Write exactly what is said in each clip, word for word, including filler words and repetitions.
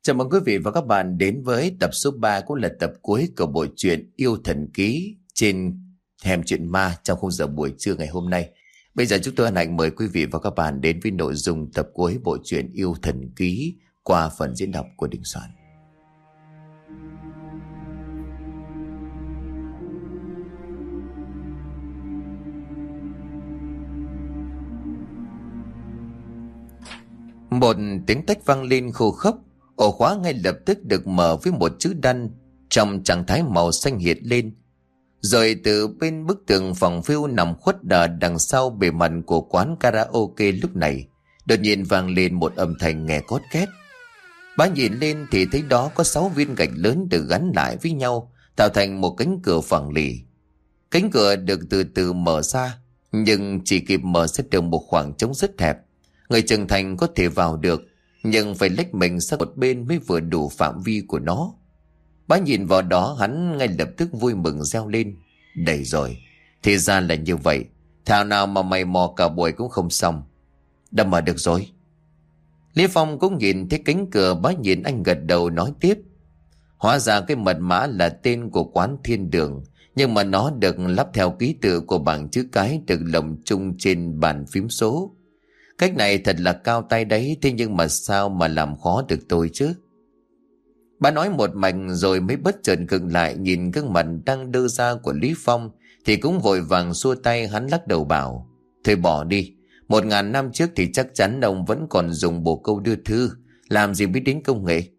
Chào mừng quý vị và các bạn đến với tập số ba, cũng là tập cuối của bộ truyện Yêu Thần Ký trên Hẻm Chuyện Ma trong khung giờ buổi trưa ngày hôm nay. Bây giờ chúng tôi hân hạnh mời quý vị và các bạn đến với nội dung tập cuối bộ truyện Yêu Thần Ký qua phần diễn đọc của Đình Soạn. Một tiếng tách vang lên khô khốc. Ổ khóa ngay lập tức được mở với một chữ đan trong trạng thái màu xanh hiện lên. Rồi từ bên bức tường phòng phiêu nằm khuất đờ đằng sau bề mặt của quán karaoke lúc này, đột nhiên vang lên một âm thanh nghe cót két. Bá nhìn lên thì thấy đó có sáu viên gạch lớn được gắn lại với nhau, tạo thành một cánh cửa phẳng lì. Cánh cửa được từ từ mở ra, nhưng chỉ kịp mở ra được một khoảng trống rất hẹp. Người trưởng thành có thể vào được, nhưng phải lách mình sang một bên mới vừa đủ phạm vi của nó. Bá nhìn vào đó, hắn ngay lập tức vui mừng reo lên. Đầy rồi, thì ra là như vậy. Thảo nào mà mày mò cả buổi cũng không xong. Đã mở được rồi. Lý Phong cũng nhìn thấy cánh cửa. Bá nhìn anh gật đầu nói tiếp. Hóa ra cái mật mã là tên của quán Thiên Đường, nhưng mà nó được lắp theo ký tự của bảng chữ cái được lồng chung trên bàn phím số. Cách này thật là cao tay đấy, thế nhưng mà sao mà làm khó được tôi chứ? Bà nói một mạch rồi mới bất chợt khựng lại, nhìn gương mặt đang đơ ra của Lý Phong thì cũng vội vàng xua tay. Hắn lắc đầu bảo: thôi bỏ đi, một ngàn năm trước thì chắc chắn ông vẫn còn dùng bồ câu đưa thư, làm gì biết đến công nghệ.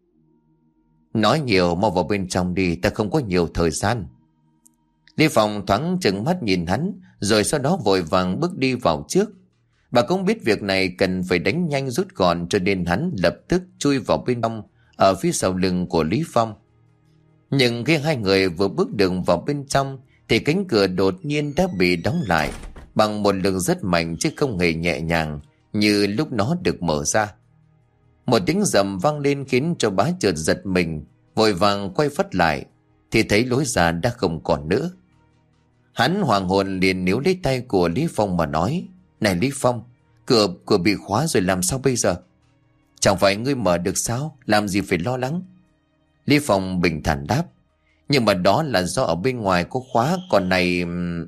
Nói nhiều, mau vào bên trong đi, ta không có nhiều thời gian. Lý Phong thoáng trừng mắt nhìn hắn, rồi sau đó vội vàng bước đi vào trước. Bà cũng biết việc này cần phải đánh nhanh rút gọn, cho nên hắn lập tức chui vào bên trong, ở phía sau lưng của Lý Phong. Nhưng khi hai người vừa bước đường vào bên trong thì cánh cửa đột nhiên đã bị đóng lại bằng một lực rất mạnh, chứ không hề nhẹ nhàng như lúc nó được mở ra. Một tiếng rầm vang lên khiến cho bá chợt giật mình, vội vàng quay phắt lại thì thấy lối ra đã không còn nữa. Hắn hoàng hồn liền níu lấy tay của Lý Phong mà nói: này Lý Phong, cửa cửa bị khóa rồi, làm sao bây giờ? Chẳng phải ngươi mở được sao, làm gì phải lo lắng. Lý Phong bình thản đáp: nhưng mà đó là do ở bên ngoài có khóa, còn này...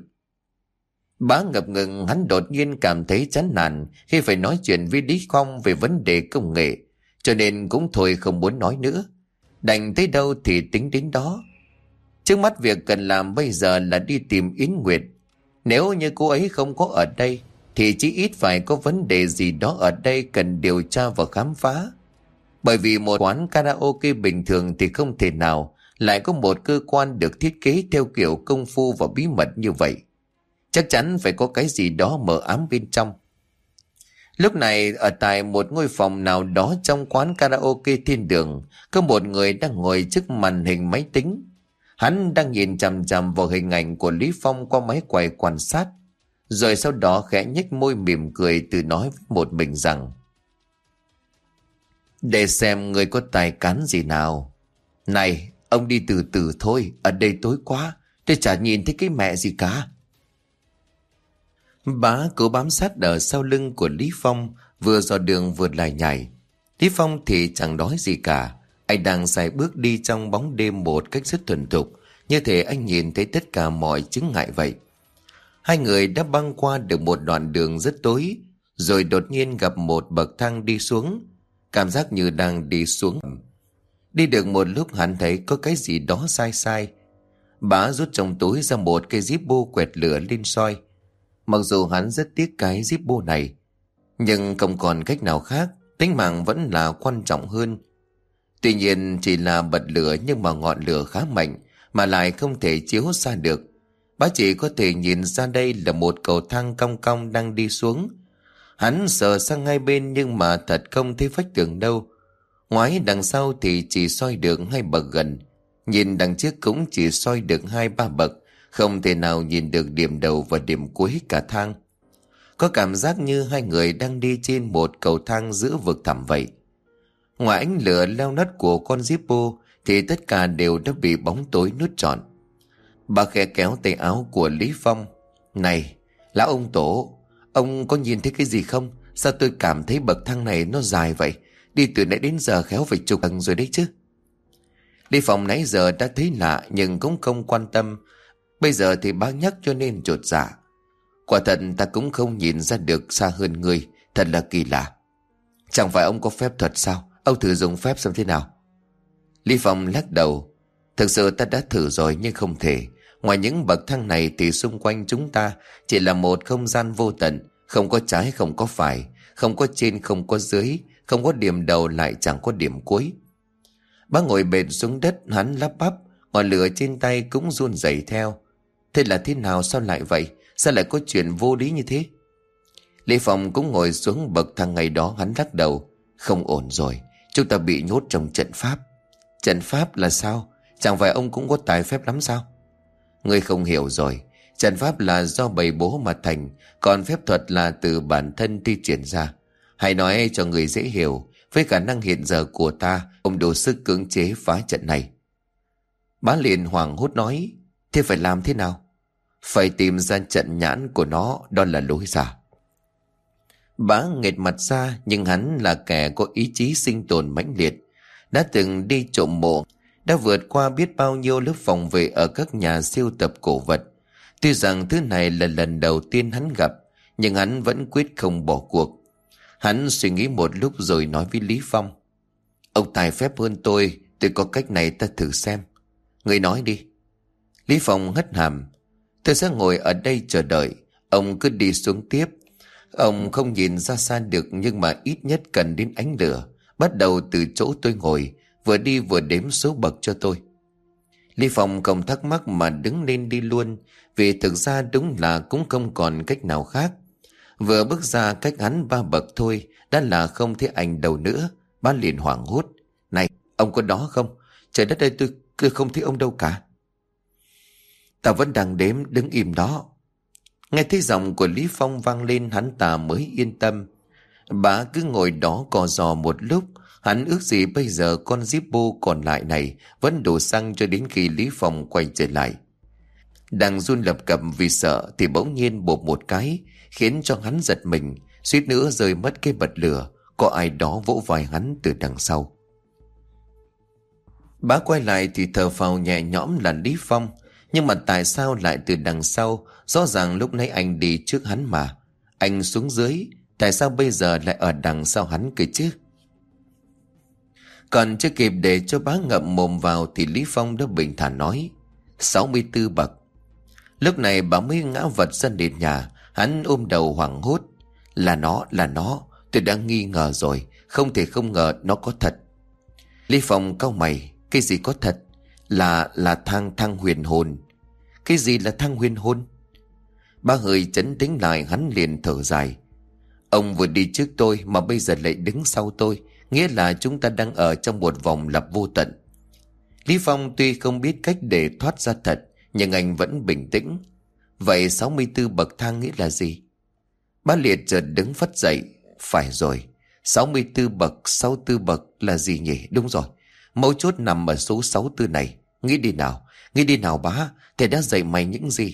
Bá ngập ngừng, hắn đột nhiên cảm thấy chán nản khi phải nói chuyện với Lý Phong về vấn đề công nghệ, cho nên cũng thôi không muốn nói nữa. Đành tới đâu thì tính đến đó. Trước mắt việc cần làm bây giờ là đi tìm Yến Nguyệt. Nếu như cô ấy không có ở đây thì chí ít phải có vấn đề gì đó ở đây cần điều tra và khám phá. Bởi vì một quán karaoke bình thường thì không thể nào lại có một cơ quan được thiết kế theo kiểu công phu và bí mật như vậy. Chắc chắn phải có cái gì đó mờ ám bên trong. Lúc này ở tại một ngôi phòng nào đó trong quán karaoke Thiên Đường, có một người đang ngồi trước màn hình máy tính. Hắn đang nhìn chằm chằm vào hình ảnh của Lý Phong qua máy quay quan sát, rồi sau đó khẽ nhếch môi mỉm cười, tự nói với một mình rằng: để xem người có tài cán gì nào. Này, ông đi từ từ thôi, ở đây tối quá, tôi chả nhìn thấy cái mẹ gì cả. Bá cố bám sát ở sau lưng của Lý Phong, vừa dò đường vừa lải nhải. Lý Phong thì chẳng nói gì cả. Anh đang sải bước đi trong bóng đêm một cách rất thuần thục, như thể anh nhìn thấy tất cả mọi chướng ngại vậy. Hai người đã băng qua được một đoạn đường rất tối, rồi đột nhiên gặp một bậc thang đi xuống. Cảm giác như đang đi xuống. Đi được một lúc hắn thấy có cái gì đó sai sai. Bá rút trong túi ra một cây Zippo quẹt lửa lên soi. Mặc dù hắn rất tiếc cái Zippo này, nhưng không còn cách nào khác, tính mạng vẫn là quan trọng hơn. Tuy nhiên chỉ là bật lửa, nhưng mà ngọn lửa khá mạnh mà lại không thể chiếu xa được. Bá chỉ có thể nhìn ra đây là một cầu thang cong cong đang đi xuống. Hắn sờ sang hai bên nhưng mà thật không thấy vách tường đâu. Ngoái đằng sau thì chỉ soi được hai bậc gần, nhìn đằng trước cũng chỉ soi được hai ba bậc, không thể nào nhìn được điểm đầu và điểm cuối cả thang. Có cảm giác như hai người đang đi trên một cầu thang giữa vực thẳm vậy. Ngoài ánh lửa leo lắt của con Zippo thì tất cả đều đã bị bóng tối nuốt trọn. Bà khẽ kéo tay áo của Lý Phong. Này, lão ông tổ, ông có nhìn thấy cái gì không? Sao tôi cảm thấy bậc thang này nó dài vậy? Đi từ nãy đến giờ khéo phải chục lần rồi đấy chứ. Lý Phong nãy giờ đã thấy lạ nhưng cũng không quan tâm. Bây giờ thì bác nhắc cho nên chột dạ. Quả thật ta cũng không nhìn ra được xa hơn người. Thật là kỳ lạ. Chẳng phải ông có phép thuật sao? Ông thử dùng phép xem thế nào. Lý Phong lắc đầu. Thực sự ta đã thử rồi nhưng không thể. Ngoài những bậc thang này thì xung quanh chúng ta chỉ là một không gian vô tận. Không có trái không có phải. Không có trên không có dưới. Không có điểm đầu lại chẳng có điểm cuối. Bác ngồi bệt xuống đất, hắn lắp bắp. Ngọn lửa trên tay cũng run rẩy theo. Thế là thế nào, sao lại vậy? Sao lại có chuyện vô lý như thế? Lý Phong cũng ngồi xuống bậc thang ngày đó, hắn lắc đầu. Không ổn rồi, chúng ta bị nhốt trong trận pháp. Trận pháp là sao? Chẳng phải ông cũng có tài phép lắm sao? Ngươi không hiểu rồi. Trận pháp là do bầy bố mà thành. Còn phép thuật là từ bản thân thi triển ra. Hãy nói cho người dễ hiểu. Với khả năng hiện giờ của ta, ông đủ sức cưỡng chế phá trận này. Bá liền hoảng hốt nói. Thế phải làm thế nào? Phải tìm ra trận nhãn của nó, đó là lối ra. Bá nghệt mặt ra, nhưng hắn là kẻ có ý chí sinh tồn mãnh liệt. Đã từng đi trộm mộ, đã vượt qua biết bao nhiêu lớp phòng vệ ở các nhà sưu tập cổ vật. Tuy rằng thứ này là lần đầu tiên hắn gặp, nhưng hắn vẫn quyết không bỏ cuộc. Hắn suy nghĩ một lúc rồi nói với Lý Phong. Ông tài phép hơn tôi, tôi có cách này ta thử xem. Người nói đi. Lý Phong hất hàm. Tôi sẽ ngồi ở đây chờ đợi. Ông cứ đi xuống tiếp. Ông không nhìn ra xa được, nhưng mà ít nhất cần đến ánh lửa. Bắt đầu từ chỗ tôi ngồi, vừa đi vừa đếm số bậc cho tôi. Lý Phong không thắc mắc mà đứng lên đi luôn, vì thực ra đúng là cũng không còn cách nào khác. Vừa bước ra cách hắn ba bậc thôi đã là không thấy ảnh đâu nữa. Bá liền hoảng hốt. Này, ông có đó không? Trời đất ơi, tôi, tôi không thấy ông đâu cả. Ta vẫn đang đếm, đứng im đó. Nghe thấy giọng của Lý Phong vang lên, hắn ta mới yên tâm. Bá cứ ngồi đó cò giò một lúc. Hắn ước gì bây giờ con Zippo còn lại này vẫn đủ xăng cho đến khi Lý Phong quay trở lại. Đang run lập cập vì sợ thì bỗng nhiên bộp một cái, khiến cho hắn giật mình, suýt nữa rơi mất cái bật lửa. Có ai đó vỗ vai hắn từ đằng sau. Bá quay lại thì thở phào nhẹ nhõm là Lý Phong. Nhưng mà tại sao lại từ đằng sau? Rõ ràng lúc nãy anh đi trước hắn mà. Anh xuống dưới, tại sao bây giờ lại ở đằng sau hắn cơ chứ? Còn chưa kịp để cho bá ngậm mồm vào thì Lý Phong đã bình thản nói. sáu mươi tư bậc. Lúc này bà mới ngã vật ra nền nhà. Hắn ôm đầu hoảng hốt. Là nó, là nó. Tôi đã nghi ngờ rồi. Không thể không ngờ nó có thật. Lý Phong cau mày. Cái gì có thật? Là, là thang thang huyền hồn. Cái gì là thang huyền hồn? Ba hơi chấn tĩnh lại, hắn liền thở dài. Ông vừa đi trước tôi mà bây giờ lại đứng sau tôi. Nghĩa là chúng ta đang ở trong một vòng lặp vô tận. Lý Phong tuy không biết cách để thoát ra thật, nhưng anh vẫn bình tĩnh. Vậy sáu mươi tư bậc thang nghĩa là gì? Bá Liệt chợt đứng phắt dậy. Phải rồi, sáu mươi tư bậc, sáu mươi tư bậc là gì nhỉ? Đúng rồi, mấu chốt nằm ở số sáu mươi tư này. Nghĩ đi nào, nghĩ đi nào bá. Thầy đã dạy mày những gì?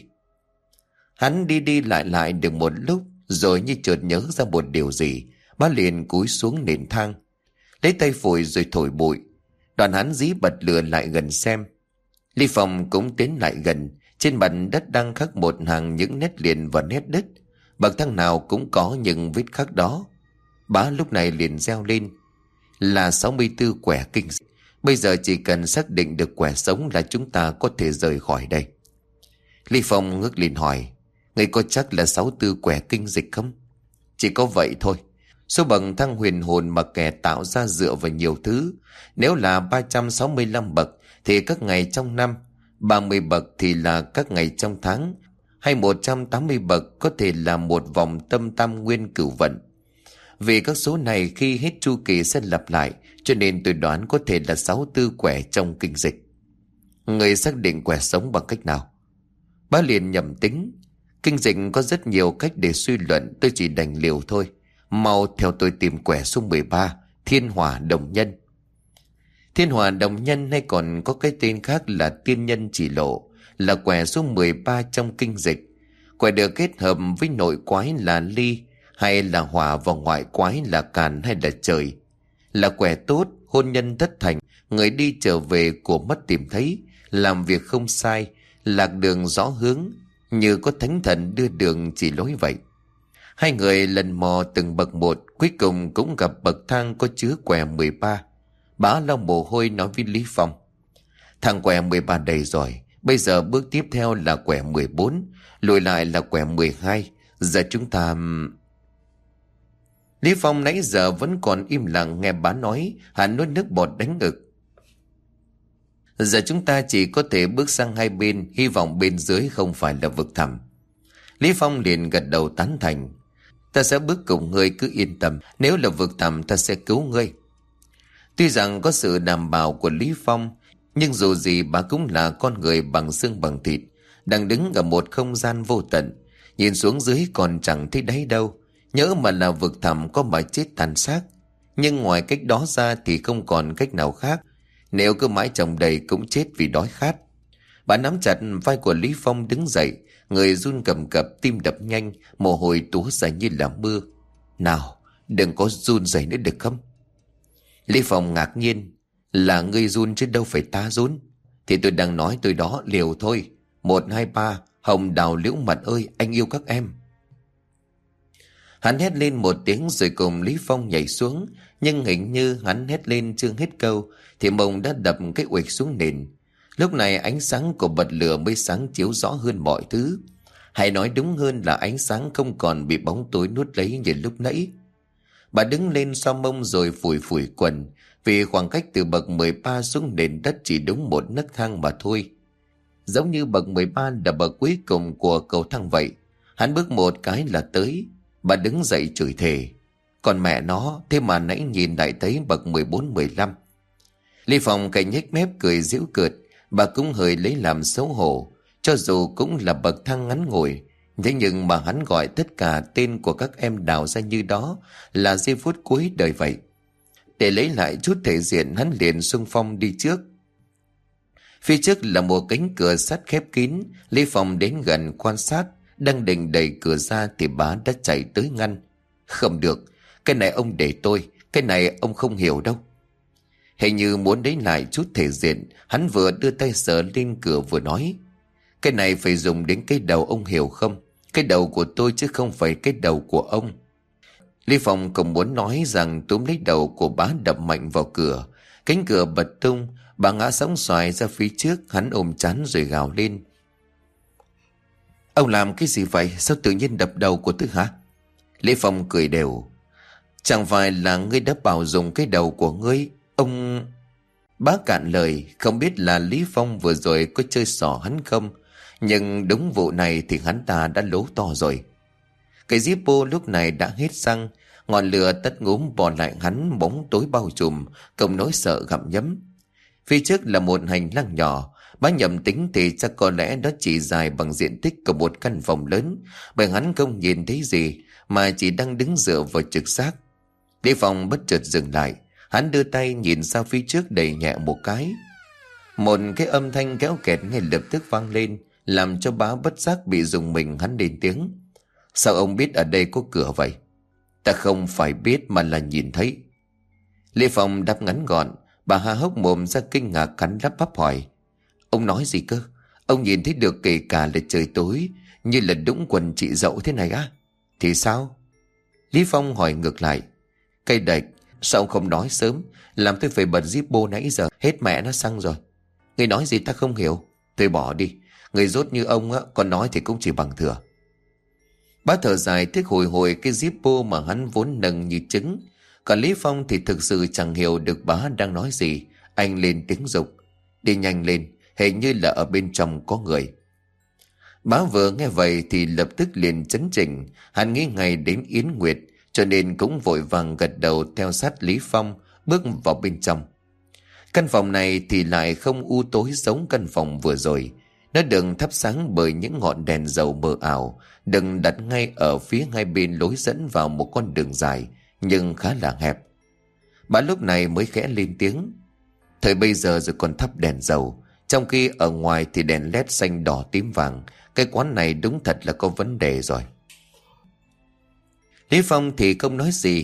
Hắn đi đi lại lại được một lúc, rồi như chợt nhớ ra một điều gì. Bá liền cúi xuống nền thang, lấy tay phủi rồi thổi bụi. Đoàn hắn dí bật lửa lại gần xem. Lý Phong cũng tiến lại gần. Trên mặt đất đang khắc một hàng những nét liền và nét đất. Bậc thang nào cũng có những vết khắc đó. Bá lúc này liền reo lên. Là sáu mươi tư quẻ kinh dịch. Bây giờ chỉ cần xác định được quẻ sống là chúng ta có thể rời khỏi đây. Lý Phong ngước lên hỏi. Ngươi có chắc là sáu mươi tư quẻ kinh dịch không? Chỉ có vậy thôi. Số bậc thang huyền hồn mà kẻ tạo ra dựa vào nhiều thứ. Nếu là ba trăm sáu mươi lăm bậc thì các ngày trong năm, ba mươi bậc thì là các ngày trong tháng, hay một trăm tám mươi bậc có thể là một vòng tâm tam nguyên cửu vận. Vì các số này khi hết chu kỳ sẽ lặp lại, cho nên tôi đoán có thể là sáu mươi tư quẻ trong kinh dịch. Người xác định quẻ sống bằng cách nào? Bá liền nhầm tính. Kinh dịch có rất nhiều cách để suy luận, tôi chỉ đành liều thôi. Mau theo tôi tìm quẻ số mười ba, thiên hỏa đồng nhân. Thiên hỏa đồng nhân hay còn có cái tên khác là tiên nhân chỉ lộ, là quẻ số mười ba trong kinh dịch. Quẻ được kết hợp với nội quái là ly, hay là hỏa và ngoại quái là càn hay là trời. là quẻ tốt, hôn nhân thất thành, người đi trở về của mất tìm thấy, làm việc không sai, lạc đường rõ hướng, như có thánh thần đưa đường chỉ lối vậy. Hai người lần mò từng bậc một, cuối cùng cũng gặp bậc thang có chứa quẻ mười ba. Bá lau mồ hôi nói với Lý Phong: thằng quẻ mười ba đầy rồi, bây giờ bước tiếp theo là quẻ mười bốn, lùi lại là quẻ mười hai. Giờ chúng ta... Lý Phong nãy giờ vẫn còn im lặng nghe bá nói, hắn nuốt nước bọt đánh ngực. Giờ chúng ta chỉ có thể bước sang hai bên, hy vọng bên dưới không phải là vực thẳm. Lý Phong liền gật đầu tán thành. Ta sẽ bước cùng ngươi, cứ yên tâm, nếu là vực thẳm ta sẽ cứu ngươi. Tuy rằng có sự đảm bảo của Lý Phong, nhưng dù gì bà cũng là con người bằng xương bằng thịt, đang đứng ở một không gian vô tận, nhìn xuống dưới còn chẳng thấy đáy đâu. Nhỡ mà là vực thẳm có mà chết tàn xác. Nhưng ngoài cách đó ra thì không còn cách nào khác. Nếu cứ mãi chồng đầy cũng chết vì đói khát. Bà nắm chặt vai của Lý Phong đứng dậy, người run cầm cập, tim đập nhanh, mồ hôi túa ra như là mưa. Nào, đừng có run rẩy nữa được không? Lý Phong ngạc nhiên. Là ngươi run chứ đâu phải ta run. Thì tôi đang nói tôi đó, liều thôi. Một, hai, ba, hồng đào liễu mật ơi, anh yêu các em. Hắn hét lên một tiếng rồi cùng Lý Phong nhảy xuống. Nhưng hình như hắn hét lên chưa hết câu thì mông đã đập cái uệch xuống nền. Lúc này ánh sáng của bật lửa mới sáng chiếu rõ hơn mọi thứ. Hay nói đúng hơn là ánh sáng không còn bị bóng tối nuốt lấy như lúc nãy. Bà đứng lên sau mông rồi phủi phủi quần, vì khoảng cách từ bậc mười ba xuống nền đất chỉ đúng một nấc thang mà thôi. Giống như bậc mười ba là bậc cuối cùng của cầu thang vậy. Hắn bước một cái là tới. Bà đứng dậy chửi thề: còn mẹ nó, thế mà nãy nhìn lại thấy bậc mười bốn mười lăm. Lý Phong cảnh nhếch mép cười giễu cợt. Bà cũng hơi lấy làm xấu hổ. Cho dù cũng là bậc thang ngắn ngủi, thế nhưng mà hắn gọi tất cả tên của các em đào ra như đó là giây phút cuối đời vậy. Để lấy lại chút thể diện, hắn liền xung phong đi trước. Phía trước là một cánh cửa sắt khép kín. Lý Phong đến gần quan sát, đang định đẩy cửa ra thì bá đã chạy tới ngăn. Không được, cái này ông để tôi, cái này ông không hiểu đâu. Hình như muốn lấy lại chút thể diện, hắn vừa đưa tay sờ lên cửa vừa nói: cái này phải dùng đến cái đầu, ông hiểu không? Cái đầu của tôi chứ không phải cái đầu của ông. Lý Phong cũng muốn nói rằng túm lấy đầu của bá đập mạnh vào cửa. Cánh cửa bật tung, bà ngã sóng xoài ra phía trước. Hắn ôm chán rồi gào lên: ông làm cái gì vậy? Sao tự nhiên đập đầu của tôi hả? Lý Phong cười đều: chẳng phải là ngươi đã bảo dùng cái đầu của ngươi, ông... Bá cạn lời, không biết là Lý Phong vừa rồi có chơi xỏ hắn không, nhưng đúng vụ này thì hắn ta đã lố to rồi. Cái Zippo lúc này đã hết xăng, ngọn lửa tắt ngúm bỏ lại hắn, bóng tối bao trùm, không nỗi sợ gặm nhấm. Phía trước là một hành lang nhỏ. Bá nhầm tính thì chắc có lẽ đó chỉ dài bằng diện tích của một căn phòng lớn, bởi hắn không nhìn thấy gì mà chỉ đang đứng dựa vào trực giác. Lý Phong bất chợt dừng lại. Hắn đưa tay nhìn ra phía trước đẩy nhẹ một cái. Một cái âm thanh kéo kẹt ngay lập tức vang lên, làm cho bá bất giác bị rùng mình. Hắn lên tiếng: sao ông biết ở đây có cửa vậy? Ta không phải biết mà là nhìn thấy. Lý Phong đáp ngắn gọn. Bà há hốc mồm ra kinh ngạc, hắn lắp bắp hỏi: ông nói gì cơ? Ông nhìn thấy được kể cả là trời tối, như là đũng quần chị dậu thế này á? Thì sao? Lý Phong hỏi ngược lại: cây đạch, sao ông không nói sớm, làm tôi phải bật Zippo nãy giờ, hết mẹ nó xăng rồi. Người nói gì ta không hiểu. Thôi bỏ đi, người dốt như ông á, còn nói thì cũng chỉ bằng thừa. Bá thở dài tiếc hồi hồi cái Zippo mà hắn vốn nâng như trứng. Còn Lý Phong thì thực sự chẳng hiểu được bá đang nói gì. Anh lên tiếng dục: đi nhanh lên, hình như là ở bên trong có người. Bá vừa nghe vậy thì lập tức liền chấn chỉnh. Hắn nghĩ ngay đến Yến Nguyệt, cho nên cũng vội vàng gật đầu theo sát Lý Phong bước vào bên trong. Căn phòng này thì lại không u tối giống căn phòng vừa rồi. Nó được thắp sáng bởi những ngọn đèn dầu mờ ảo, được đặt ngay ở phía hai bên lối dẫn vào một con đường dài nhưng khá là hẹp. Bà lúc này mới khẽ lên tiếng: thời bây giờ rồi còn thắp đèn dầu, trong khi ở ngoài thì đèn led xanh đỏ tím vàng. Cái quán này đúng thật là có vấn đề rồi. Lý Phong thì không nói gì.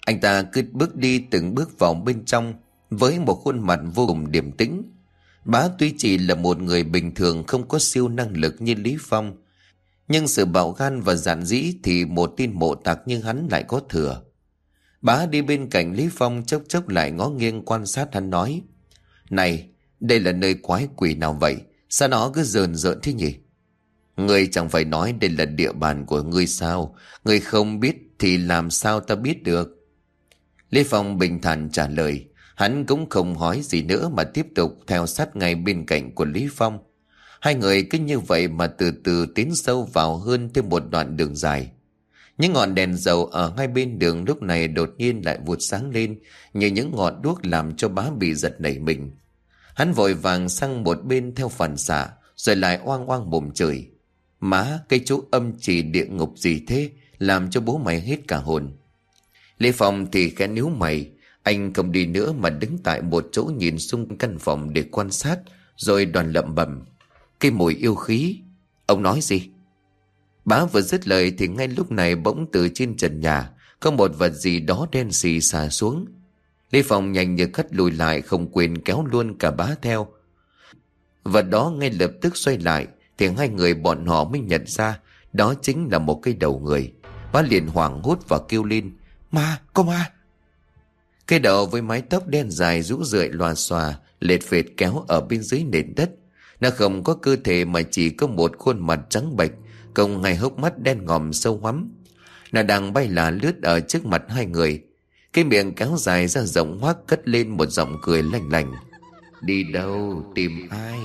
Anh ta cứ bước đi từng bước vào bên trong với một khuôn mặt vô cùng điềm tĩnh. Bá tuy chỉ là một người bình thường không có siêu năng lực như Lý Phong, nhưng sự bạo gan và dạn dĩ thì một tin mộ tặc như hắn lại có thừa. Bá đi bên cạnh Lý Phong, chốc chốc lại ngó nghiêng quan sát hắn nói: Này, đây là nơi quái quỷ nào vậy? Sao nó cứ rờn rợn thế nhỉ? Ngươi chẳng phải nói đây là địa bàn của ngươi sao? Ngươi không biết thì làm sao ta biết được? Lý Phong bình thản trả lời. Hắn cũng không hỏi gì nữa mà tiếp tục theo sát ngay bên cạnh của Lý Phong. Hai người cứ như vậy mà từ từ tiến sâu vào hơn thêm một đoạn đường dài. Những ngọn đèn dầu ở hai bên đường lúc này đột nhiên lại vụt sáng lên như những ngọn đuốc, làm cho Bá bị giật nảy mình. Hắn vội vàng sang một bên theo phản xạ, rồi lại oang oang mồm chửi: Má, cái chỗ âm chỉ địa ngục gì thế, làm cho bố mày hết cả hồn. Lê Phong thì khẽ níu mày. Anh không đi nữa mà đứng tại một chỗ nhìn xung căn phòng để quan sát, rồi đoàn lẩm bẩm: Cái mùi yêu khí. Ông nói gì? Bá vừa dứt lời thì ngay lúc này bỗng từ trên trần nhà có một vật gì đó đen xì xà xuống. Lê Phong nhanh như cắt lùi lại, không quên kéo luôn cả Bá theo. Vật đó ngay lập tức xoay lại thì hai người bọn họ mới nhận ra đó chính là một cái đầu người. Bá liền hoảng hốt và kêu lên: Ma, có ma! Cái đầu với mái tóc đen dài rũ rượi loà xòa lệch phệt kéo ở bên dưới nền đất. Nó không có cơ thể mà chỉ có một khuôn mặt trắng bệch cùng hai hốc mắt đen ngòm sâu hoắm. Nó đang bay là lướt ở trước mặt hai người. Cái miệng kéo dài ra rộng hoác, cất lên một giọng cười lành lành: Đi đâu, tìm ai?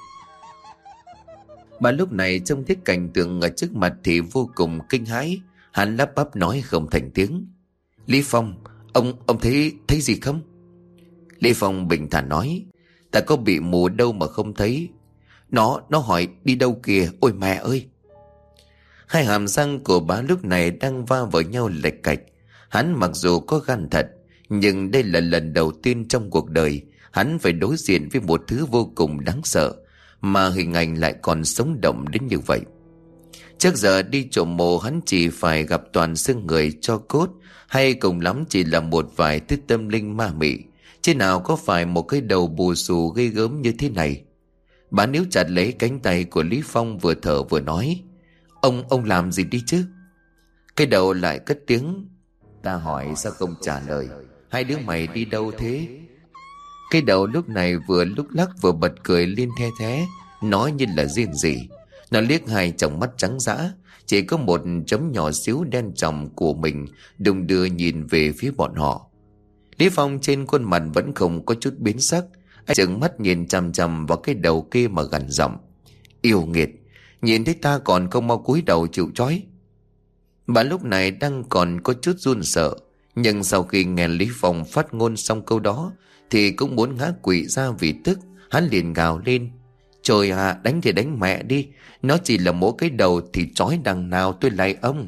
Bà lúc này trông thấy cảnh tượng ở trước mặt thì vô cùng kinh hãi. Hắn lắp bắp nói không thành tiếng: Lý Phong, ông ông thấy thấy gì không? Lý Phong bình thản nói: Ta có bị mù đâu mà không thấy. Nó nó hỏi đi đâu kìa, ôi mẹ ơi! Hai hàm răng của Bá lúc này đang va vào nhau lệch cạch. Hắn mặc dù có gan thật, nhưng đây là lần đầu tiên trong cuộc đời hắn phải đối diện với một thứ vô cùng đáng sợ, mà hình ảnh lại còn sống động đến như vậy. Trước giờ đi trộm mộ hắn chỉ phải gặp toàn xương người cho cốt, hay cùng lắm chỉ là một vài thứ tâm linh ma mị, chứ nào có phải một cái đầu bù xù ghê gớm như thế này. Bà níu chặt lấy cánh tay của Lý Phong, vừa thở vừa nói: Ông, ông làm gì đi chứ? Cái đầu lại cất tiếng: Ta hỏi sao không trả lời? Hai đứa mày đi đâu thế? Cái đầu lúc này vừa lúc lắc vừa bật cười lên the thé, nói như là riêng gì. Nó liếc hai tròng mắt trắng dã, chỉ có một chấm nhỏ xíu đen tròng của mình đung đưa nhìn về phía bọn họ. Lý Phong trên khuôn mặt vẫn không có chút biến sắc. Anh trừng mắt nhìn chằm chằm vào cái đầu kia mà gằn giọng: Yêu nghiệt, nhìn thấy ta còn không mau cúi đầu chịu trói. Bà lúc này đang còn có chút run sợ, nhưng sau khi nghe Lý Phong phát ngôn xong câu đó thì cũng muốn ngã quỵ ra vì tức. Hắn liền gào lên: Trời à, đánh thì đánh mẹ đi, nó chỉ là mỗi cái đầu thì trói đằng nào tôi lại ông.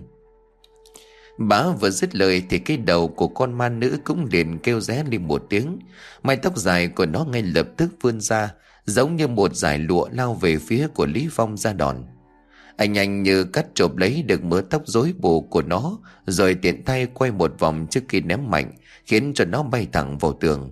Bá vừa dứt lời thì cái đầu của con ma nữ cũng liền kêu ré lên một tiếng. Mái tóc dài của nó ngay lập tức vươn ra, giống như một dải lụa lao về phía của Lý Phong ra đòn. Anh nhanh như cắt chộp lấy được mớ tóc rối bù của nó, rồi tiện tay quay một vòng trước khi ném mạnh, khiến cho nó bay thẳng vào tường.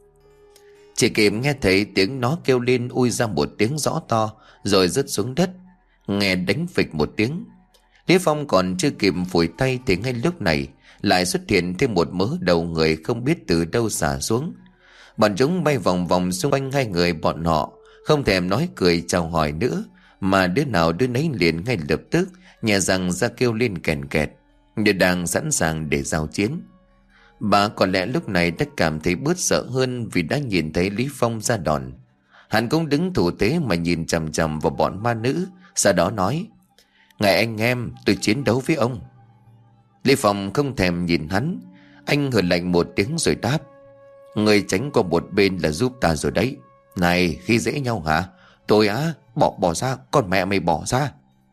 Chỉ kịp nghe thấy tiếng nó kêu lên ui ra một tiếng rõ to, rồi rớt xuống đất, nghe đánh phịch một tiếng. Lý Phong còn chưa kịp phủi tay thì ngay lúc này lại xuất hiện thêm một mớ đầu người không biết từ đâu xả xuống. Bọn chúng bay vòng vòng xung quanh hai người bọn họ, không thèm nói cười chào hỏi nữa, mà đứa nào đứa nấy liền ngay lập tức nhè răng ra kêu lên kèn kẹt, như đang sẵn sàng để giao chiến. Bà có lẽ lúc này đã cảm thấy bớt sợ hơn vì đã nhìn thấy Lý Phong ra đòn. Hắn cũng đứng thủ thế mà nhìn chằm chằm vào bọn ma nữ, sau đó nói: Ngài anh em, tôi chiến đấu với ông. Lý Phong không thèm nhìn hắn, anh hừ lạnh một tiếng rồi đáp: Người tránh qua một bên là giúp ta rồi đấy. Này, khi dễ nhau hả? Tôi á, bỏ bỏ ra, con mẹ mày bỏ ra.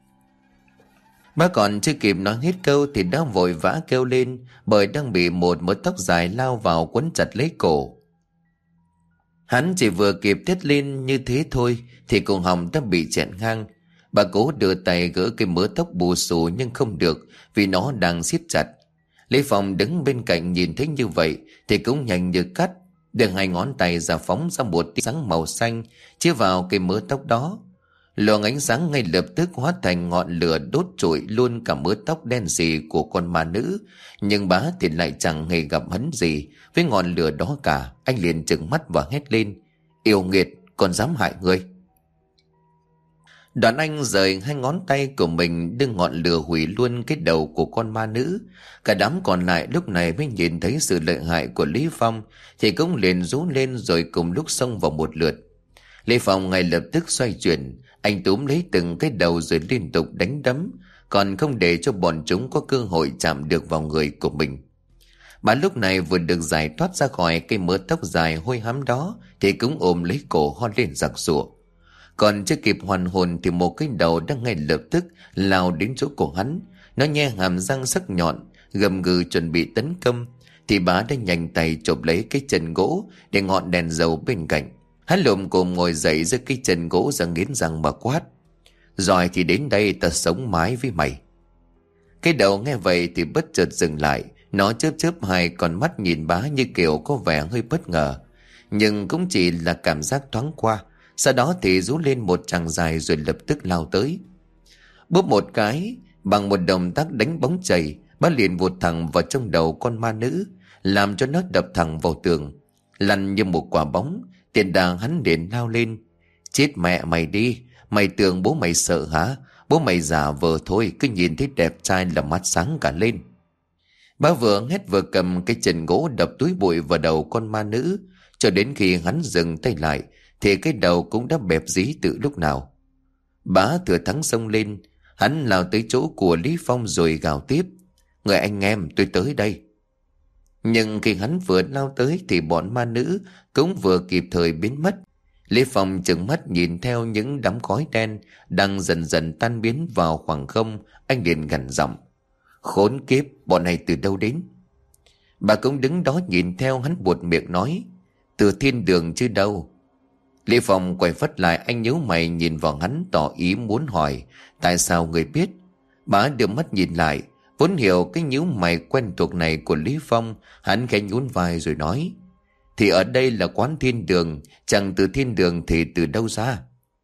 Bác còn chưa kịp nói hết câu thì đã vội vã kêu lên, bởi đang bị một mớ tóc dài lao vào quấn chặt lấy cổ. Hắn chỉ vừa kịp thét lên như thế thôi thì cổ họng đã bị chẹn ngang. Bà cố đưa tay gỡ cái mớ tóc bù xù nhưng không được, vì nó đang siết chặt. Lý Phong đứng bên cạnh nhìn thấy như vậy thì cũng nhanh như cắt, đưa hai ngón tay ra phóng ra một tia sáng màu xanh chiếu vào cái mớ tóc đó. Luồng ánh sáng ngay lập tức hóa thành ngọn lửa đốt trụi luôn cả mớ tóc đen sì của con ma nữ. Nhưng bá thì lại chẳng hề gặp hấn gì với ngọn lửa đó cả. Anh liền trừng mắt và hét lên: Yêu nghiệt, còn dám hại người! Đoạn anh rời hai ngón tay của mình đưa ngọn lửa hủy luôn cái đầu của con ma nữ. Cả đám còn lại lúc này mới nhìn thấy sự lợi hại của Lý Phong thì cũng liền rú lên rồi cùng lúc xông vào một lượt. Lý Phong ngay lập tức xoay chuyển, anh túm lấy từng cái đầu rồi liên tục đánh đấm, còn không để cho bọn chúng có cơ hội chạm được vào người của mình. Bà lúc này vừa được giải thoát ra khỏi cây mớ tóc dài hôi hám đó thì cũng ôm lấy cổ ho lên giặc giụa. Còn chưa kịp hoàn hồn thì một cái đầu đã ngay lập tức lao đến chỗ của hắn. Nó nhe hàm răng sắc nhọn, gầm gừ chuẩn bị tấn công thì bá đã nhanh tay chộp lấy cái chân gỗ để ngọn đèn dầu bên cạnh. Hắn lồm cồm ngồi dậy giơ cái chân gỗ ra nghiến răng mà quát: Rồi thì đến đây ta sống mái với mày. Cái đầu nghe vậy thì bất chợt dừng lại. Nó chớp chớp hai con mắt nhìn bá như kiểu có vẻ hơi bất ngờ, nhưng cũng chỉ là cảm giác thoáng qua. Sau đó thì rú lên một tràng dài rồi lập tức lao tới. Bóp một cái, bằng một động tác đánh bóng chày, bá liền vụt thẳng vào trong đầu con ma nữ, làm cho nó đập thẳng vào tường, lăn như một quả bóng. Tiền đàng hắn liền lao lên: Chết mẹ mày đi, mày tưởng bố mày sợ hả? Bố mày giả vờ thôi, cứ nhìn thấy đẹp trai là mắt sáng cả lên. Bá vừa hét vừa cầm cái chân gỗ đập túi bụi vào đầu con ma nữ, cho đến khi hắn dừng tay lại thì cái đầu cũng đã bẹp dí từ lúc nào. Bá thừa thắng xông lên, hắn lao tới chỗ của Lý Phong rồi gào tiếp: Người anh em, tôi tới đây. Nhưng khi hắn vừa lao tới thì bọn ma nữ cũng vừa kịp thời biến mất. Lý Phong trừng mắt nhìn theo những đám khói đen đang dần dần tan biến vào khoảng không. Anh liền gằn giọng: Khốn kiếp, bọn này từ đâu đến? Bà cũng đứng đó nhìn theo, hắn buột miệng nói: Từ thiên đường chứ đâu. Lý Phong quay phất lại, anh nhíu mày nhìn vào hắn tỏ ý muốn hỏi: Tại sao người biết? Bà đưa mắt nhìn lại, vốn hiểu cái nhíu mày quen thuộc này của Lý Phong. Hắn khẽ nhún vai rồi nói: Thì ở đây là quán thiên đường, chẳng từ thiên đường thì từ đâu ra?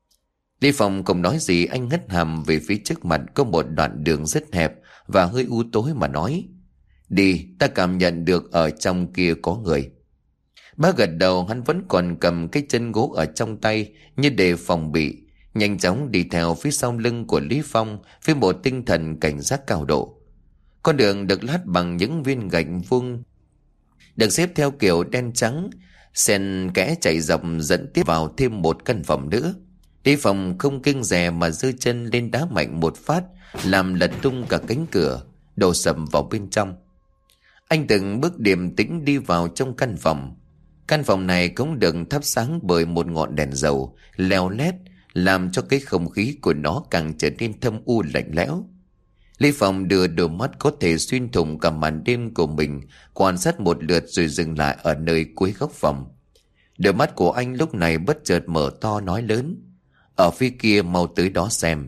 Lý Phong không nói gì, anh ngất hàm về phía trước mặt có một đoạn đường rất hẹp và hơi u tối mà nói: Đi, ta cảm nhận được ở trong kia có người. Bá gật đầu, hắn vẫn còn cầm cái chân gỗ ở trong tay như để phòng bị, nhanh chóng đi theo phía sau lưng của Lý Phong với một tinh thần cảnh giác cao độ. Con đường được lát bằng những viên gạch vuông, được xếp theo kiểu đen trắng, xen kẽ chạy dọc dẫn tiếp vào thêm một căn phòng nữa. Lý Phong không kiêng dè mà giơ chân lên đá mạnh một phát, làm lật tung cả cánh cửa, đổ sầm vào bên trong. Anh từng bước điềm tĩnh đi vào trong căn phòng. Căn phòng này cũng được thắp sáng bởi một ngọn đèn dầu leo lét, làm cho cái không khí của nó càng trở nên thâm u lạnh lẽo. Lý Phong đưa đôi mắt có thể xuyên thủng cả màn đêm của mình, quan sát một lượt rồi dừng lại ở nơi cuối góc phòng. Đôi mắt của anh lúc này bất chợt mở to nói lớn: Ở phía kia, mau tới đó xem.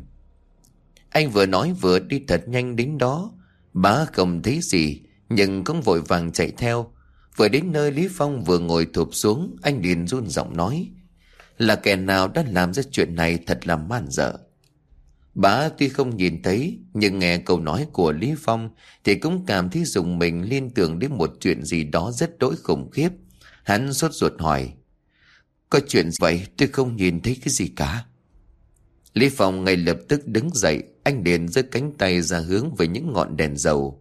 Anh vừa nói vừa đi thật nhanh đến đó. Bá không thấy gì nhưng cũng vội vàng chạy theo. Vừa đến nơi Lý Phong vừa ngồi thụp xuống, anh liền run giọng nói: Là kẻ nào đã làm ra chuyện này, thật là man dợ. Bá tuy không nhìn thấy nhưng nghe câu nói của Lý Phong thì cũng cảm thấy rùng mình, liên tưởng đến một chuyện gì đó rất đỗi khủng khiếp. Hắn sốt ruột hỏi: Có chuyện gì vậy? Tôi không nhìn thấy cái gì cả. Lý Phong ngay lập tức đứng dậy, anh liền giơ cánh tay ra hướng về những ngọn đèn dầu,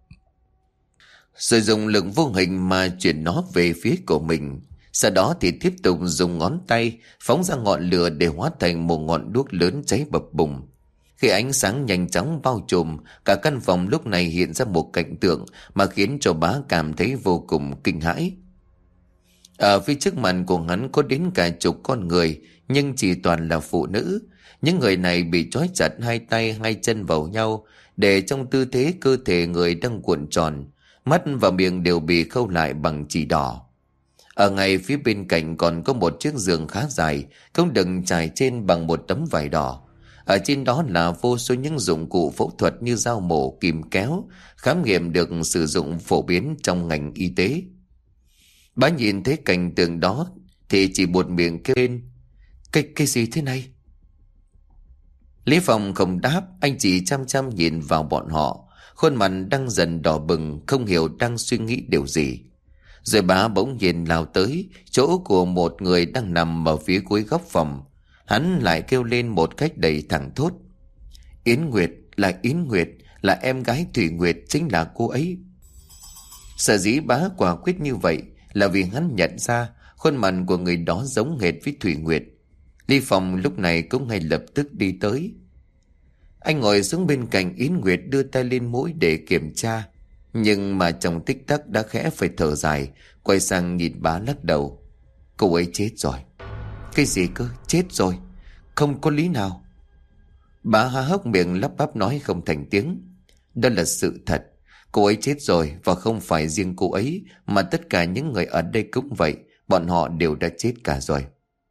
rồi dùng lực vô hình mà chuyển nó về phía của mình. Sau đó thì tiếp tục dùng ngón tay phóng ra ngọn lửa để hóa thành một ngọn đuốc lớn cháy bập bùng. Khi ánh sáng nhanh chóng bao trùm, cả căn phòng lúc này hiện ra một cảnh tượng mà khiến cho bá cảm thấy vô cùng kinh hãi. Ở phía trước mặt của hắn có đến cả chục con người, nhưng chỉ toàn là phụ nữ. Những người này bị trói chặt hai tay hai chân vào nhau, để trong tư thế cơ thể người đang cuộn tròn, mắt và miệng đều bị khâu lại bằng chỉ đỏ. Ở ngay phía bên cạnh còn có một chiếc giường khá dài, cũng đừng trải trên bằng một tấm vải đỏ. Ở trên đó là vô số những dụng cụ phẫu thuật như dao mổ, kìm kéo, khám nghiệm được sử dụng phổ biến trong ngành y tế. Bá nhìn thấy cảnh tượng đó thì chỉ buột miệng kêu lên: Cái, cái gì thế này? Lý Phong không đáp, anh chỉ chăm chăm nhìn vào bọn họ, khuôn mặt đang dần đỏ bừng, không hiểu đang suy nghĩ điều gì. Rồi bá bỗng nhiên lao tới chỗ của một người đang nằm ở phía cuối góc phòng. Hắn lại kêu lên một cách đầy thẳng thốt: Yến Nguyệt, là Yến Nguyệt, là em gái Thủy Nguyệt, chính là cô ấy. Sở dĩ bá quả quyết như vậy là vì hắn nhận ra khuôn mặt của người đó giống hệt với Thủy Nguyệt. Lý Phong lúc này cũng ngay lập tức đi tới. Anh ngồi xuống bên cạnh Yến Nguyệt, đưa tay lên mũi để kiểm tra, nhưng mà trong tích tắc đã khẽ phải thở dài, quay sang nhìn bá lắc đầu: Cô ấy chết rồi. Cái gì cơ? Chết rồi? Không có lý nào. Bá há hốc miệng lắp bắp nói không thành tiếng: Đó là sự thật. Cô ấy chết rồi, và không phải riêng cô ấy, mà tất cả những người ở đây cũng vậy. Bọn họ đều đã chết cả rồi.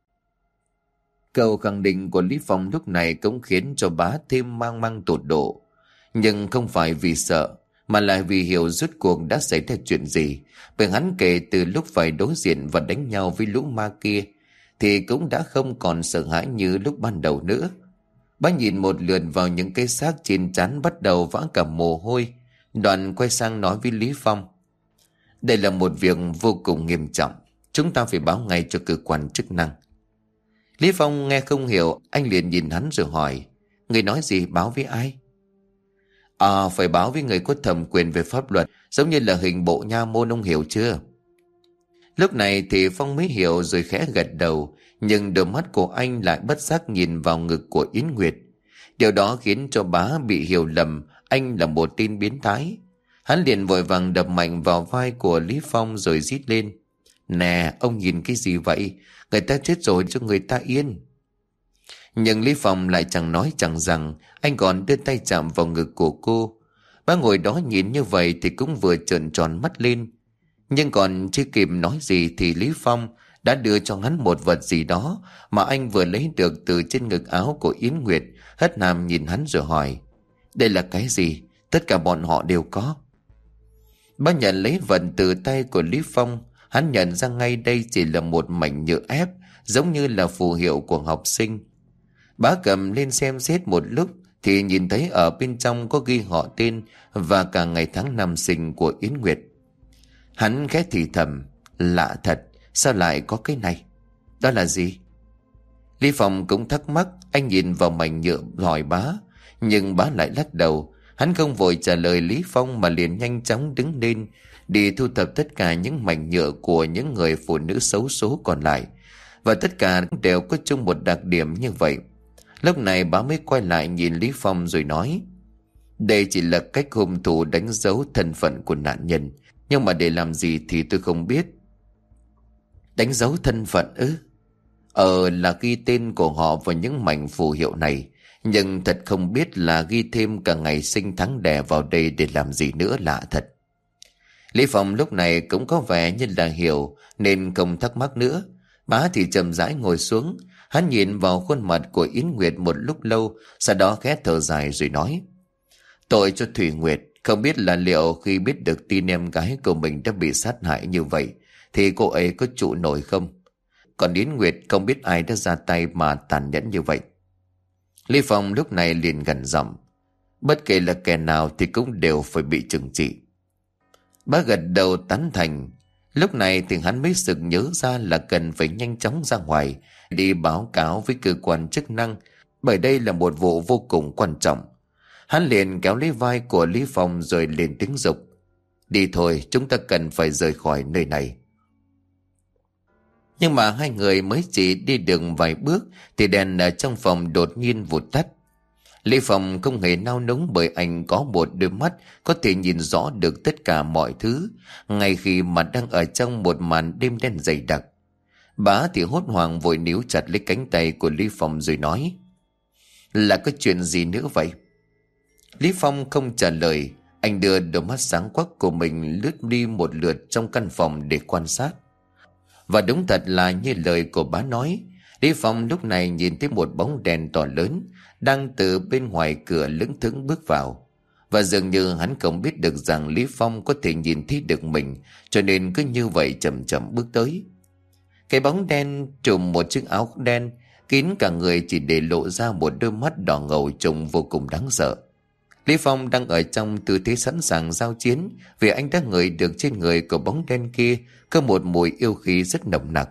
Câu khẳng định của Lý Phong lúc này cũng khiến cho bá thêm mang mang tột độ. Nhưng không phải vì sợ, mà là vì hiểu rốt cuộc đã xảy ra chuyện gì. Bởi hắn kể từ lúc phải đối diện và đánh nhau với lũ ma kia thì cũng đã không còn sợ hãi như lúc ban đầu nữa. Bá nhìn một lượt vào những cái xác trên trán bắt đầu vã cả mồ hôi, đoạn quay sang nói với Lý Phong: Đây là một việc vô cùng nghiêm trọng, chúng ta phải báo ngay cho cơ quan chức năng. Lý Phong nghe không hiểu, anh liền nhìn hắn rồi hỏi: Người nói gì, báo với ai? À, phải báo với người có thẩm quyền về pháp luật, giống như là hình bộ nha môn, ông hiểu chưa? Lúc này thì Phong mới hiểu rồi khẽ gật đầu, nhưng đôi mắt của anh lại bất giác nhìn vào ngực của Yến Nguyệt. Điều đó khiến cho bá bị hiểu lầm anh là một tên biến thái. Hắn liền vội vàng đập mạnh vào vai của Lý Phong rồi rít lên: Nè, ông nhìn cái gì vậy? Người ta chết rồi, cho người ta yên. Nhưng Lý Phong lại chẳng nói chẳng rằng, anh còn đưa tay chạm vào ngực của cô. Bá ngồi đó nhìn như vậy thì cũng vừa trợn tròn mắt lên. Nhưng còn chưa kịp nói gì thì Lý Phong đã đưa cho hắn một vật gì đó mà anh vừa lấy được từ trên ngực áo của Yến Nguyệt, hất hàm nhìn hắn rồi hỏi: Đây là cái gì? Tất cả bọn họ đều có. Bá nhận lấy vật từ tay của Lý Phong. Hắn nhận ra ngay đây chỉ là một mảnh nhựa ép, giống như là phù hiệu của học sinh. Bá cầm lên xem xét một lúc thì nhìn thấy ở bên trong có ghi họ tên và cả ngày tháng năm sinh của Yến Nguyệt. Hắn khẽ thì thầm: Lạ thật, sao lại có cái này? Đó là gì? Lý Phong cũng thắc mắc, anh nhìn vào mảnh nhựa hỏi bá, nhưng bá lại lắc đầu. Hắn không vội trả lời Lý Phong mà liền nhanh chóng đứng lên, đi thu thập tất cả những mảnh nhựa của những người phụ nữ xấu số còn lại. Và tất cả đều có chung một đặc điểm như vậy. Lúc này bá mới quay lại nhìn Lý Phong rồi nói: Đây chỉ là cách hung thủ đánh dấu thân phận của nạn nhân, nhưng mà để làm gì thì tôi không biết. Đánh dấu thân phận ư? Ờ, là ghi tên của họ vào những mảnh phù hiệu này, nhưng thật không biết là ghi thêm cả ngày sinh tháng đẻ vào đây để làm gì nữa, lạ thật. Lý Phong lúc này cũng có vẻ như là hiểu nên không thắc mắc nữa. Bá thì chậm rãi ngồi xuống. Hắn nhìn vào khuôn mặt của Yến Nguyệt một lúc lâu, sau đó khẽ thở dài rồi nói: Tội cho Thủy Nguyệt, không biết là liệu khi biết được tin em gái của mình đã bị sát hại như vậy thì cô ấy có trụ nổi không? Còn Yến Nguyệt không biết ai đã ra tay mà tàn nhẫn như vậy. Lý Phong lúc này liền gằn giọng: Bất kể là kẻ nào thì cũng đều phải bị trừng trị. Bá gật đầu tán thành. Lúc này thì hắn mới sực nhớ ra là cần phải nhanh chóng ra ngoài đi báo cáo với cơ quan chức năng, bởi đây là một vụ vô cùng quan trọng. Hắn liền kéo lấy vai của Lý Phong rồi liền tiếng dục: Đi thôi, chúng ta cần phải rời khỏi nơi này. Nhưng mà hai người mới chỉ đi được vài bước thì đèn ở trong phòng đột nhiên vụt tắt. Lý Phong không hề nao núng, bởi anh có một đôi mắt có thể nhìn rõ được tất cả mọi thứ, ngay khi mà đang ở trong một màn đêm đen dày đặc. Bá thì hốt hoảng vội níu chặt lấy cánh tay của Lý Phong rồi nói: Là có chuyện gì nữa vậy? Lý Phong không trả lời. Anh đưa đôi mắt sáng quắc của mình lướt đi một lượt trong căn phòng để quan sát. Và đúng thật là như lời của bá nói, Lý Phong lúc này nhìn thấy một bóng đèn to lớn đang từ bên ngoài cửa lững thững bước vào. Và dường như hắn không biết được rằng Lý Phong có thể nhìn thấy được mình, cho nên cứ như vậy chậm chậm bước tới. Cái bóng đen trùm một chiếc áo đen kín cả người, chỉ để lộ ra một đôi mắt đỏ ngầu trông vô cùng đáng sợ. Lý Phong đang ở trong tư thế sẵn sàng giao chiến, vì anh đã ngửi được trên người của bóng đen kia có một mùi yêu khí rất nồng nặc.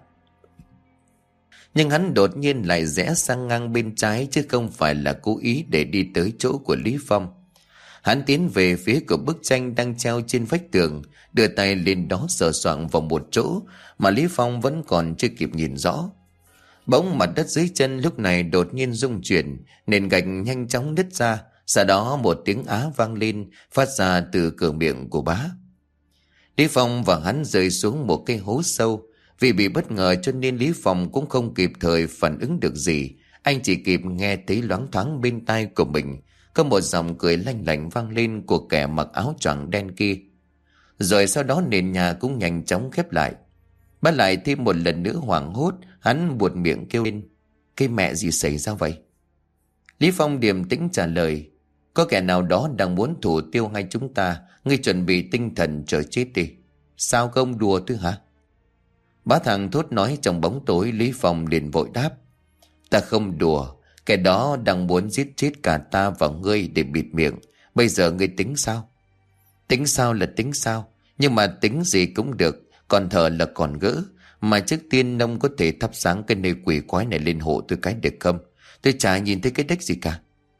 Nhưng hắn đột nhiên lại rẽ sang ngang bên trái, chứ không phải là cố ý để đi tới chỗ của Lý Phong. Hắn tiến về phía của bức tranh đang treo trên vách tường, đưa tay lên đó sờ soạng vào một chỗ mà Lý Phong vẫn còn chưa kịp nhìn rõ. Bỗng mặt đất dưới chân lúc này đột nhiên rung chuyển, nền gạch nhanh chóng nứt ra, sau đó một tiếng á vang lên phát ra từ cửa miệng của bá. Lý Phong và hắn rơi xuống một cái hố sâu. Vì bị bất ngờ cho nên Lý Phong cũng không kịp thời phản ứng được gì. Anh chỉ kịp nghe thấy loáng thoáng bên tai của mình có một giọng cười lanh lảnh vang lên của kẻ mặc áo choàng đen kia. Rồi sau đó nền nhà cũng nhanh chóng khép lại. Bắt lại thêm một lần nữa hoảng hốt, hắn buột miệng kêu lên: cái mẹ gì xảy ra vậy? Lý Phong điềm tĩnh trả lời: có kẻ nào đó đang muốn thủ tiêu ngay chúng ta, ngươi chuẩn bị tinh thần chờ chết đi. Sao không đùa chứ hả? Bá thằng thốt nói trong bóng tối. Lý Phong liền vội đáp: ta không đùa, kẻ đó đang muốn giết chết cả ta và ngươi để bịt miệng. Bây giờ ngươi tính sao? Tính sao là tính sao, nhưng mà tính gì cũng được, còn thờ là còn gỡ. Mà trước tiên nông có thể thắp sáng cái nơi quỷ quái này lên hộ tôi cái được không? Tôi chả nhìn thấy cái đếch gì cả.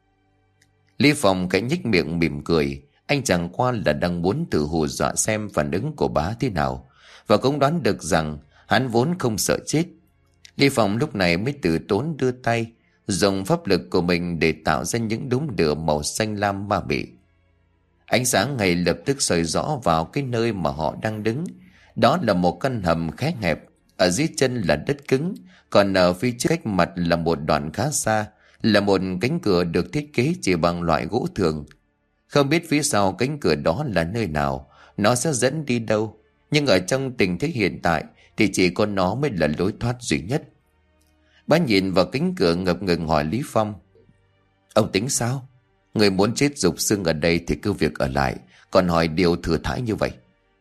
Lý Phong khẽ nhếch miệng mỉm cười. Anh chẳng qua là đang muốn thử hù dọa xem phản ứng của bá thế nào, và cũng đoán được rằng hắn vốn không sợ chết. Lý Phong lúc này mới từ tốn đưa tay, dùng pháp lực của mình để tạo ra những đốm lửa màu xanh lam ma mị. Ánh sáng ngay lập tức soi rõ vào cái nơi mà họ đang đứng. Đó là một căn hầm khá hẹp, ở dưới chân là đất cứng, còn ở phía trước cách mặt là một đoạn khá xa, là một cánh cửa được thiết kế chỉ bằng loại gỗ thường. Không biết phía sau cánh cửa đó là nơi nào, nó sẽ dẫn đi đâu, nhưng ở trong tình thế hiện tại thì chỉ có nó mới là lối thoát duy nhất. Bá nhìn vào cánh cửa ngập ngừng hỏi Lý Phong: ông tính sao? Người muốn chết rục xương ở đây thì cứ việc ở lại, còn hỏi điều thừa thãi như vậy.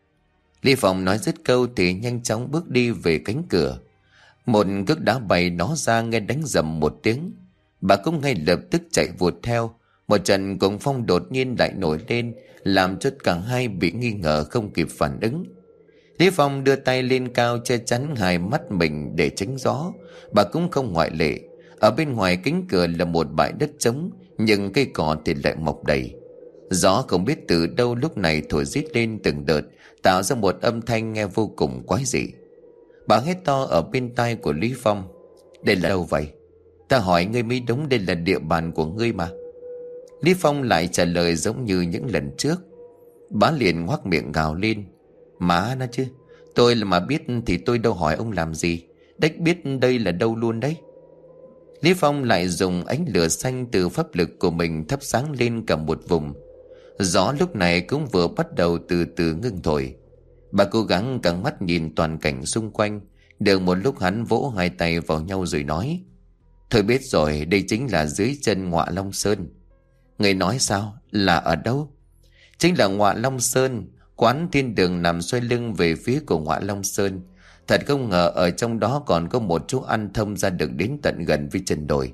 Lý Phong nói dứt câu thì nhanh chóng bước đi về cánh cửa. Một cước đá bay nó ra nghe đánh rầm một tiếng. Bà cũng ngay lập tức chạy vụt theo. Một trận cuồng phong đột nhiên lại nổi lên, làm cho cả hai bị nghi ngờ không kịp phản ứng. Lý Phong đưa tay lên cao che chắn hai mắt mình để tránh gió. Bà cũng không ngoại lệ. Ở bên ngoài cánh cửa là một bãi đất trống, nhưng cây cỏ thì lại mọc đầy. Gió không biết từ đâu lúc này thổi rít lên từng đợt, tạo ra một âm thanh nghe vô cùng quái dị. Bà hét to ở bên tai của Lý Phong: đây là đâu vậy? Ta hỏi ngươi mới đúng, đây là địa bàn của ngươi mà. Lý Phong lại trả lời giống như những lần trước. Bà liền ngoác miệng gào lên: má nó chứ, tôi là mà biết thì tôi đâu hỏi ông làm gì, đếch biết đây là đâu luôn đấy. Lý Phong lại dùng ánh lửa xanh từ pháp lực của mình thắp sáng lên cả một vùng. Gió lúc này cũng vừa bắt đầu từ từ ngưng thổi. Bà cố gắng căng mắt nhìn toàn cảnh xung quanh. Được một lúc hắn vỗ hai tay vào nhau rồi nói: thôi biết rồi, đây chính là dưới chân Ngọa Long Sơn. Người nói sao? Là ở đâu? Chính là Ngọa Long Sơn. Quán thiên đường nằm xoay lưng về phía của Ngọa Long Sơn. Thật không ngờ ở trong đó còn có một chỗ ăn thông ra được đến tận gần với chân đồi.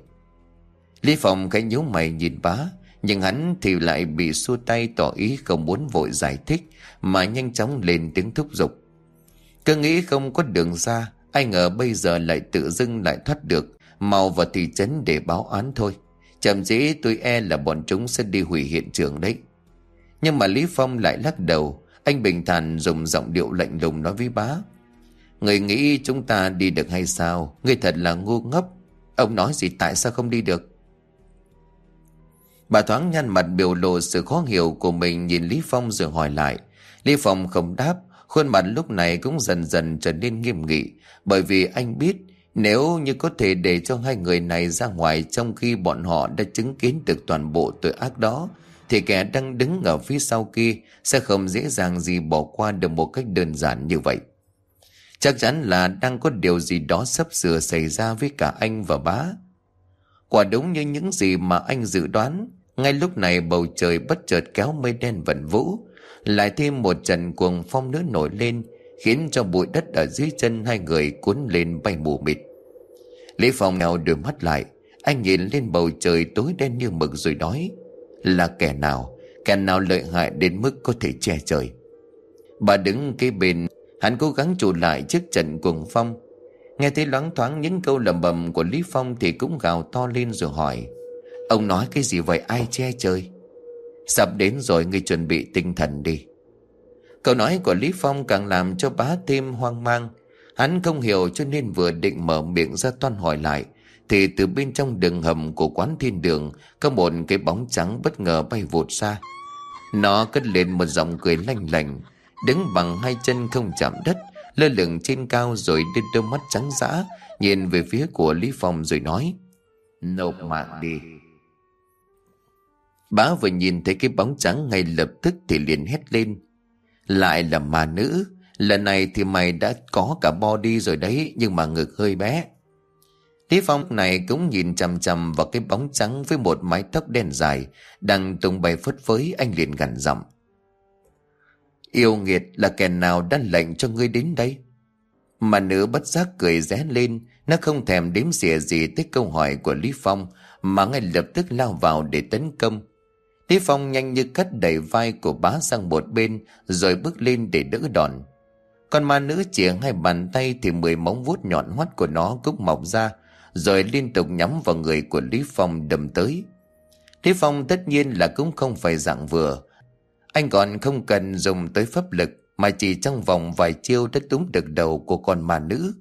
Lý Phong khẽ nhíu mày nhìn bá, nhưng hắn thì lại bị xua tay tỏ ý không muốn vội giải thích, mà nhanh chóng lên tiếng thúc giục. Cứ nghĩ không có đường ra, ai ngờ bây giờ lại tự dưng lại thoát được, mau vào thị trấn để báo án thôi. Chậm chế tôi e là bọn chúng sẽ đi hủy hiện trường đấy. Nhưng mà Lý Phong lại lắc đầu. Anh bình thản dùng giọng điệu lạnh lùng nói với bá: người nghĩ chúng ta đi được hay sao? Người thật là ngu ngốc. Ông nói gì tại sao không đi được? Bà thoáng nhăn mặt biểu lộ sự khó hiểu của mình, nhìn Lý Phong rồi hỏi lại. Lý Phong không đáp, khuôn mặt lúc này cũng dần dần trở nên nghiêm nghị, bởi vì anh biết nếu như có thể để cho hai người này ra ngoài trong khi bọn họ đã chứng kiến được toàn bộ tội ác đó, thì kẻ đang đứng ở phía sau kia sẽ không dễ dàng gì bỏ qua được một cách đơn giản như vậy. Chắc chắn là đang có điều gì đó sắp sửa xảy ra với cả anh và bá. Quả đúng như những gì mà anh dự đoán. Ngay lúc này bầu trời bất chợt kéo mây đen vần vũ, lại thêm một trận cuồng phong nữa nổi lên, khiến cho bụi đất ở dưới chân hai người cuốn lên bay mù mịt. Lý Phong nhào đôi mắt lại, anh nhìn lên bầu trời tối đen như mực rồi nói: là kẻ nào, kẻ nào lợi hại đến mức có thể che trời? Bà đứng kế bên, hắn cố gắng trụ lại trước trận cuồng phong. Nghe thấy loáng thoáng những câu lẩm bẩm của Lý Phong thì cũng gào to lên rồi hỏi: ông nói cái gì vậy, ai che trời? Sắp đến rồi, ngươi chuẩn bị tinh thần đi. Câu nói của Lý Phong càng làm cho bá thêm hoang mang. Hắn không hiểu cho nên vừa định mở miệng ra toan hỏi lại, thì từ bên trong đường hầm của quán thiên đường có một cái bóng trắng bất ngờ bay vụt ra. Nó cất lên một giọng cười lanh lành, đứng bằng hai chân không chạm đất, lơ lửng trên cao, rồi đưa đôi mắt trắng dã nhìn về phía của Lý Phong rồi nói: nộp mạng đi. Bá vừa nhìn thấy cái bóng trắng ngay lập tức thì liền hét lên: lại là ma nữ, lần này thì mày đã có cả body rồi đấy, nhưng mà ngực hơi bé. Lý Phong này cũng nhìn chằm chằm vào cái bóng trắng với một mái tóc đen dài đang tung bay phất phới. Anh liền gằn giọng: yêu nghiệt, là kẻ nào đã lệnh cho ngươi đến đây? Mà nữ bất giác cười ré lên. Nó không thèm đếm xỉa gì tới câu hỏi của Lý Phong, mà ngay lập tức lao vào để tấn công. Lý Phong nhanh như cắt đẩy vai của bá sang một bên, rồi bước lên để đỡ đòn. Còn ma nữ chìa hai bàn tay thì mười móng vuốt nhọn hoắt của nó cũng mọc ra, rồi liên tục nhắm vào người của Lý Phong đâm tới. Lý Phong tất nhiên là cũng không phải dạng vừa. Anh còn không cần dùng tới pháp lực, mà chỉ trong vòng vài chiêu đã túm được đầu của con ma nữ.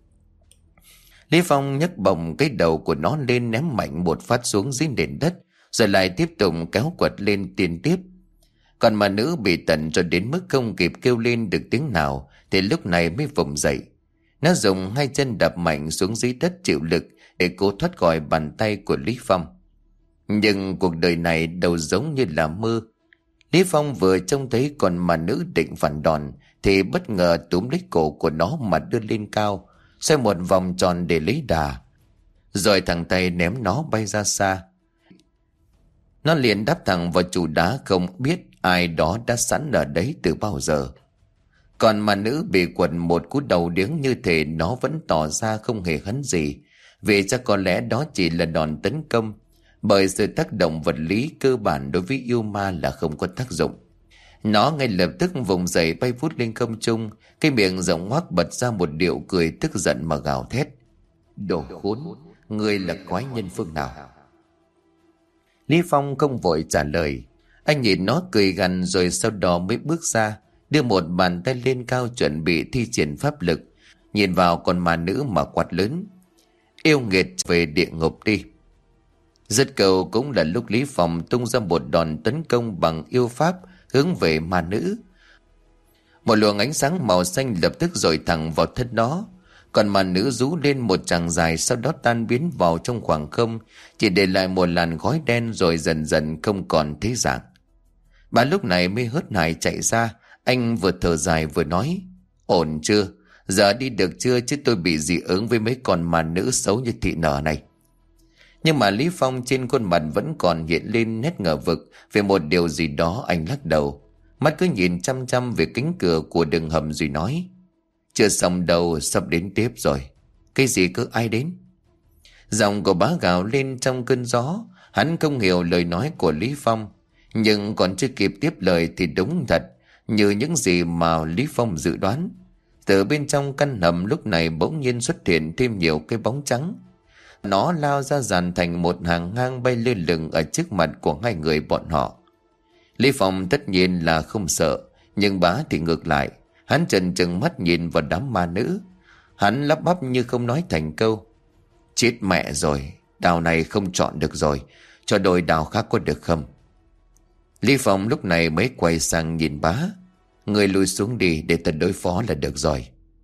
Lý Phong nhấc bổng cái đầu của nó lên, ném mạnh một phát xuống dưới nền đất, rồi lại tiếp tục kéo quật lên tiền tiếp. Còn ma nữ bị tận cho đến mức không kịp kêu lên được tiếng nào thì lúc này mới vùng dậy. Nó dùng hai chân đập mạnh xuống dưới đất chịu lực để cố thoát khỏi bàn tay của Lý Phong. Nhưng cuộc đời này đâu giống như là mơ. Lý Phong vừa trông thấy con ma nữ định phản đòn thì bất ngờ túm lấy cổ của nó mà đưa lên cao, xoay một vòng tròn để lấy đà, rồi thẳng tay ném nó bay ra xa. Nó liền đáp thẳng vào trụ đá, không biết ai đó đã sẵn ở đấy từ bao giờ. Còn mà nữ bị quật một cú đầu điếng như thể nó vẫn tỏ ra không hề hấn gì, vì chắc có lẽ đó chỉ là đòn tấn công, bởi sự tác động vật lý cơ bản đối với yêu ma là không có tác dụng. Nó ngay lập tức vùng dậy bay vút lên không trung, cái miệng rộng ngoác bật ra một điệu cười tức giận mà gào thét: đồ khốn, ngươi là quái nhân phương nào? Lý Phong không vội trả lời. Anh nhìn nó cười gằn rồi sau đó mới bước ra, đưa một bàn tay lên cao chuẩn bị thi triển pháp lực, nhìn vào con ma nữ mà quát lớn: yêu nghiệt, về địa ngục đi. Dứt câu cũng là lúc Lý Phong tung ra một đòn tấn công bằng yêu pháp hướng về ma nữ. Một luồng ánh sáng màu xanh lập tức dội thẳng vào thân nó. Còn ma nữ rú lên một tràng dài, sau đó tan biến vào trong khoảng không, chỉ để lại một làn khói đen rồi dần dần không còn thấy dạng. Bà lúc này mới hớt hải chạy ra. Anh vừa thở dài vừa nói: ổn chưa? Giờ đi được chưa, chứ tôi bị dị ứng với mấy con ma nữ xấu như thị nở này. Nhưng mà Lý Phong trên khuôn mặt vẫn còn hiện lên nét ngờ vực về một điều gì đó. Anh lắc đầu, mắt cứ nhìn chăm chăm về cánh cửa của đường hầm rồi nói: chưa xong đâu, sắp đến tiếp rồi. Cái gì cơ, ai đến? Giọng của bá gào lên trong cơn gió. Hắn không hiểu lời nói của Lý Phong, nhưng còn chưa kịp tiếp lời thì đúng thật như những gì mà Lý Phong dự đoán. Từ bên trong căn hầm lúc này bỗng nhiên xuất hiện thêm nhiều cái bóng trắng. Nó lao ra dàn thành một hàng ngang bay lơ lửng ở trước mặt của hai người bọn họ. Lý Phong tất nhiên là không sợ, nhưng bá thì ngược lại. Hắn trần trừng mắt nhìn vào đám ma nữ. Hắn lắp bắp như không nói thành câu: chết mẹ rồi, đào này không chọn được rồi, cho đôi đào khác có được không? Lý Phong lúc này mới quay sang nhìn bá: người lùi xuống đi để ta đối phó là được rồi.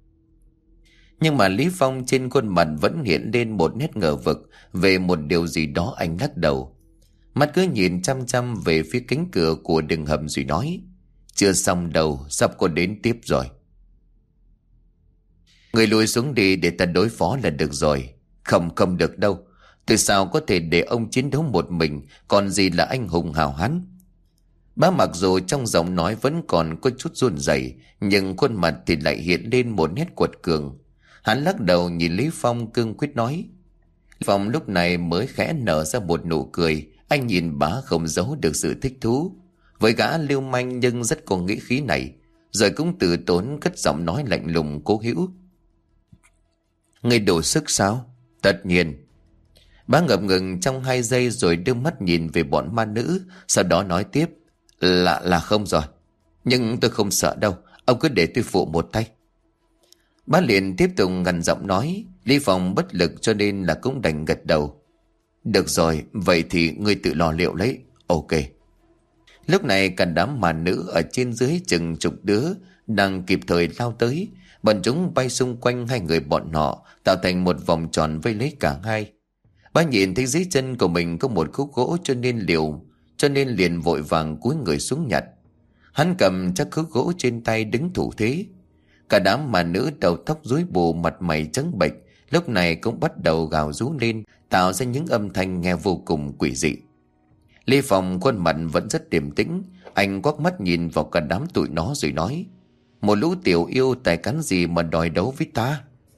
Nhưng mà Lý Phong trên khuôn mặt vẫn hiện lên một nét ngờ vực về một điều gì đó. Anh lắc đầu, mắt cứ nhìn chăm chăm về phía cánh cửa của đường hầm rồi nói: chưa xong đâu, sắp có đến tiếp rồi. Người lùi xuống đi để ta đối phó là được rồi. Không không được đâu. Từ sao có thể để ông chiến đấu một mình, còn gì là anh hùng hào hán. Bá mặc dù trong giọng nói vẫn còn có chút run rẩy, nhưng khuôn mặt thì lại hiện lên một nét quật cường. Hắn lắc đầu nhìn Lý Phong cương quyết nói. Lý Phong lúc này mới khẽ nở ra một nụ cười. Anh nhìn bá không giấu được sự thích thú với gã lưu manh nhưng rất có nghĩa khí này, rồi cũng từ tốn cất giọng nói lạnh lùng cố hữu. Người đủ sức sao? Tất nhiên. Bá ngập ngừng trong hai giây rồi đưa mắt nhìn về bọn ma nữ, sau đó nói tiếp. Là là không rồi. Nhưng tôi không sợ đâu, ông cứ để tôi phụ một tay. Bá liền tiếp tục gằn giọng nói. Lý Phong bất lực cho nên là cũng đành gật đầu. Được rồi, vậy thì ngươi tự lo liệu lấy. Ok. Lúc này cả đám ma nữ ở trên dưới chừng chục đứa đang kịp thời lao tới. Bọn chúng bay xung quanh hai người bọn họ, tạo thành một vòng tròn vây lấy cả hai. Bá nhìn thấy dưới chân của mình có một khúc gỗ cho nên liều, cho nên liền vội vàng cúi người xuống nhặt. Hắn cầm chắc khúc gỗ trên tay đứng thủ thế. Cả đám mà nữ đầu tóc rối bù, mặt mày trắng bệch, lúc này cũng bắt đầu gào rú lên, tạo ra những âm thanh nghe vô cùng quỷ dị. Lê Phong khuôn mặt vẫn rất điềm tĩnh, anh quắc mắt nhìn vào cả đám tụi nó rồi nói. Một lũ tiểu yêu tài cán gì mà đòi đấu với ta?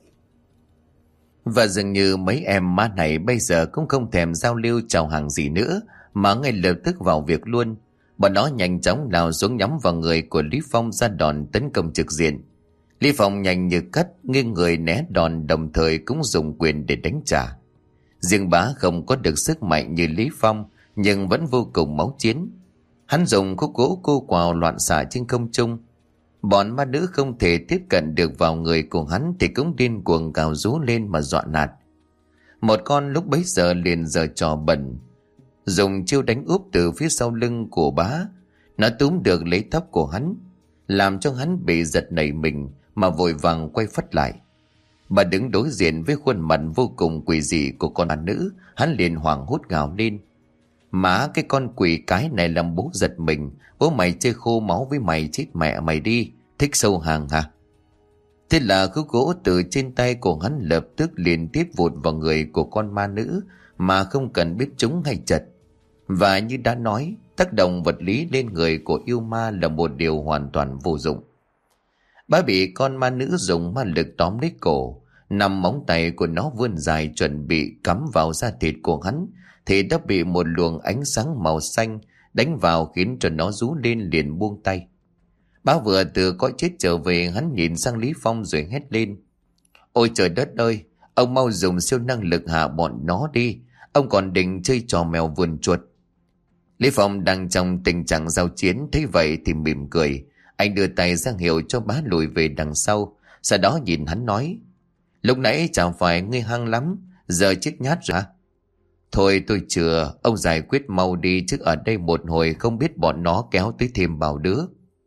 Và dường như mấy em má này bây giờ cũng không thèm giao lưu chào hàng gì nữa, mà ngay lập tức vào việc luôn. Bọn nó nhanh chóng lao xuống nhắm vào người của Lý Phong ra đòn tấn công trực diện. Lý Phong nhanh như cắt nghiêng người né đòn, đồng thời cũng dùng quyền để đánh trả. Riêng bá không có được sức mạnh như Lý Phong, nhưng vẫn vô cùng máu chiến. Hắn dùng khúc gỗ cô quào loạn xạ trên không trung. Bọn ma nữ không thể tiếp cận được vào người của hắn thì cũng điên cuồng gào rú lên mà dọa nạt. Một con lúc bấy giờ liền giở trò bẩn, dùng chiêu đánh úp từ phía sau lưng của bá. Nó túm được lấy tóc của hắn, làm cho hắn bị giật nảy mình mà vội vàng quay phắt lại. Bà đứng đối diện với khuôn mặt vô cùng quỷ dị của con ma nữ, hắn liền hoảng hốt gào lên. Má, cái con quỷ cái này làm bố giật mình. Bố mày chơi khô máu với mày, chết mẹ mày đi. Thích sâu hàng hả? Thế là khúc gỗ từ trên tay của hắn lập tức liền tiếp vụt vào người của con ma nữ mà không cần biết trúng hay chật. Và như đã nói, tác động vật lý lên người của yêu ma là một điều hoàn toàn vô dụng. Bá bị con ma nữ dùng ma lực tóm lấy cổ, nằm móng tay của nó vươn dài chuẩn bị cắm vào da thịt của hắn, thì đã bị một luồng ánh sáng màu xanh đánh vào khiến cho nó rú lên liền buông tay. Bá vừa từ cõi chết trở về, hắn nhìn sang Lý Phong rồi hét lên. Ôi trời đất ơi, ông mau dùng siêu năng lực hạ bọn nó đi, ông còn định chơi trò mèo vườn chuột. Lý Phong đang trong tình trạng giao chiến, thấy vậy thì mỉm cười. Anh đưa tay ra hiệu cho bá lùi về đằng sau, sau đó nhìn hắn nói. Lúc nãy chẳng phải ngươi hăng lắm, giờ chết nhát rồi hả? Thôi tôi chừa, ông giải quyết mau đi, chứ ở đây một hồi không biết bọn nó kéo tới thêm bao đứa.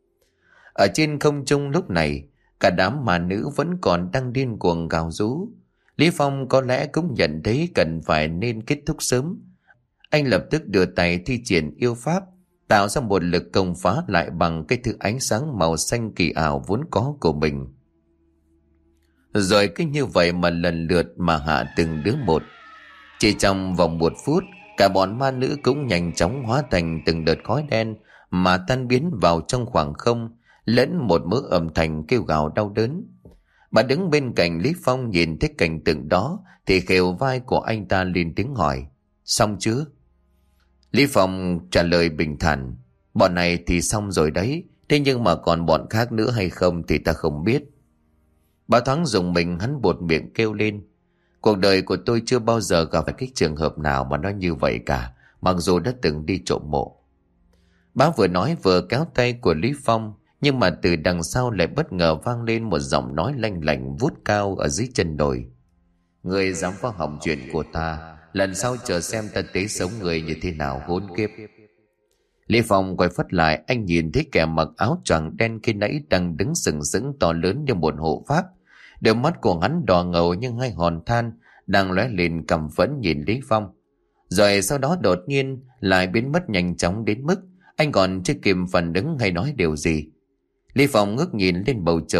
Ở trên không trung lúc này, cả đám ma nữ vẫn còn đang điên cuồng gào rú. Lý Phong có lẽ cũng nhận thấy cần phải nên kết thúc sớm. Anh lập tức đưa tay thi triển yêu pháp, tạo ra một lực công phá lại bằng cái thứ ánh sáng màu xanh kỳ ảo vốn có của mình. Rồi cứ như vậy mà lần lượt mà hạ từng đứa một. Chỉ trong vòng một phút, cả bọn ma nữ cũng nhanh chóng hóa thành từng đợt khói đen mà tan biến vào trong khoảng không, lẫn một mớ âm thanh kêu gào đau đớn. Bà đứng bên cạnh Lý Phong nhìn thấy cảnh tượng đó thì khều vai của anh ta lên tiếng hỏi. Xong chưa? Lý Phong trả lời bình thản. Bọn này thì xong rồi đấy, thế nhưng mà còn bọn khác nữa hay không thì ta không biết. Bà thoáng dùng mình, hắn buột miệng kêu lên. Cuộc đời của tôi chưa bao giờ gặp phải cái trường hợp nào mà nó như vậy cả, mặc dù đã từng đi trộm mộ. Bá vừa nói vừa kéo tay của Lý Phong, nhưng mà từ đằng sau lại bất ngờ vang lên một giọng nói lanh lảnh vút cao ở dưới chân đồi. Người dám phá hỏng chuyện của ta, lần sau chờ xem ta tế sống người như thế nào hỗn kiếp. Lý Phong quay phất lại, anh nhìn thấy kẻ mặc áo choàng đen khi nãy đang đứng sừng sững to lớn như một hộ pháp. Đôi mắt của hắn đỏ ngầu nhưng hai hòn than đang lóe lên căm phẫn nhìn Lý Phong. Rồi sau đó đột nhiên lại biến mất nhanh chóng đến mức anh còn chưa kịp phản ứng hay nói điều gì. Lý Phong ngước nhìn lên bầu trời,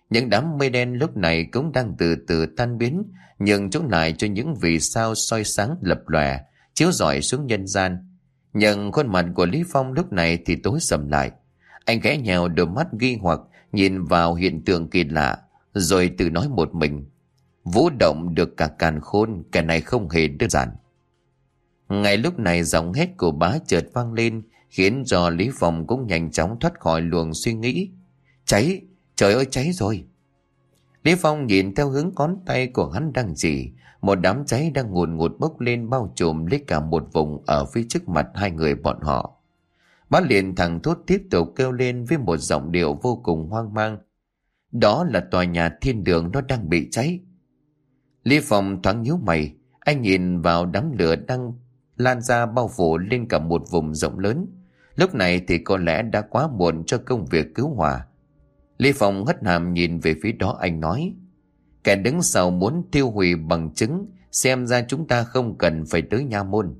Những đám mây đen lúc này cũng đang từ từ tan biến, nhường chỗ lại cho những vì sao soi sáng lập lòe, chiếu rọi xuống nhân gian. Nhưng khuôn mặt của Lý Phong lúc này thì tối sầm lại. Anh khẽ nhèo đôi mắt nghi hoặc nhìn vào hiện tượng kỳ lạ, rồi tự nói một mình: vũ động được cả càn khôn, kẻ này không hề đơn giản. Ngay lúc này giọng hét của bá chợt vang lên, khiến cho Lý Phong cũng nhanh chóng thoát khỏi luồng suy nghĩ. Cháy, trời ơi cháy rồi. Lý Phong nhìn theo hướng ngón tay của hắn đang chỉ, một đám cháy đang ngùn ngụt bốc lên bao trùm lấy cả một vùng ở phía trước mặt hai người bọn họ. Bá liền thẳng thốt tiếp tục kêu lên với một giọng điệu vô cùng hoang mang: đó là tòa nhà thiên đường, nó đang bị cháy. Lý Phong thoáng nhíu mày, anh nhìn vào đám lửa đang lan ra bao phủ lên cả một vùng rộng lớn. Lúc này thì có lẽ đã quá muộn cho công việc cứu hỏa. Lý Phong hất hàm nhìn về phía đó, anh nói: kẻ đứng sau muốn tiêu hủy bằng chứng, xem ra chúng ta không cần phải tới nha môn.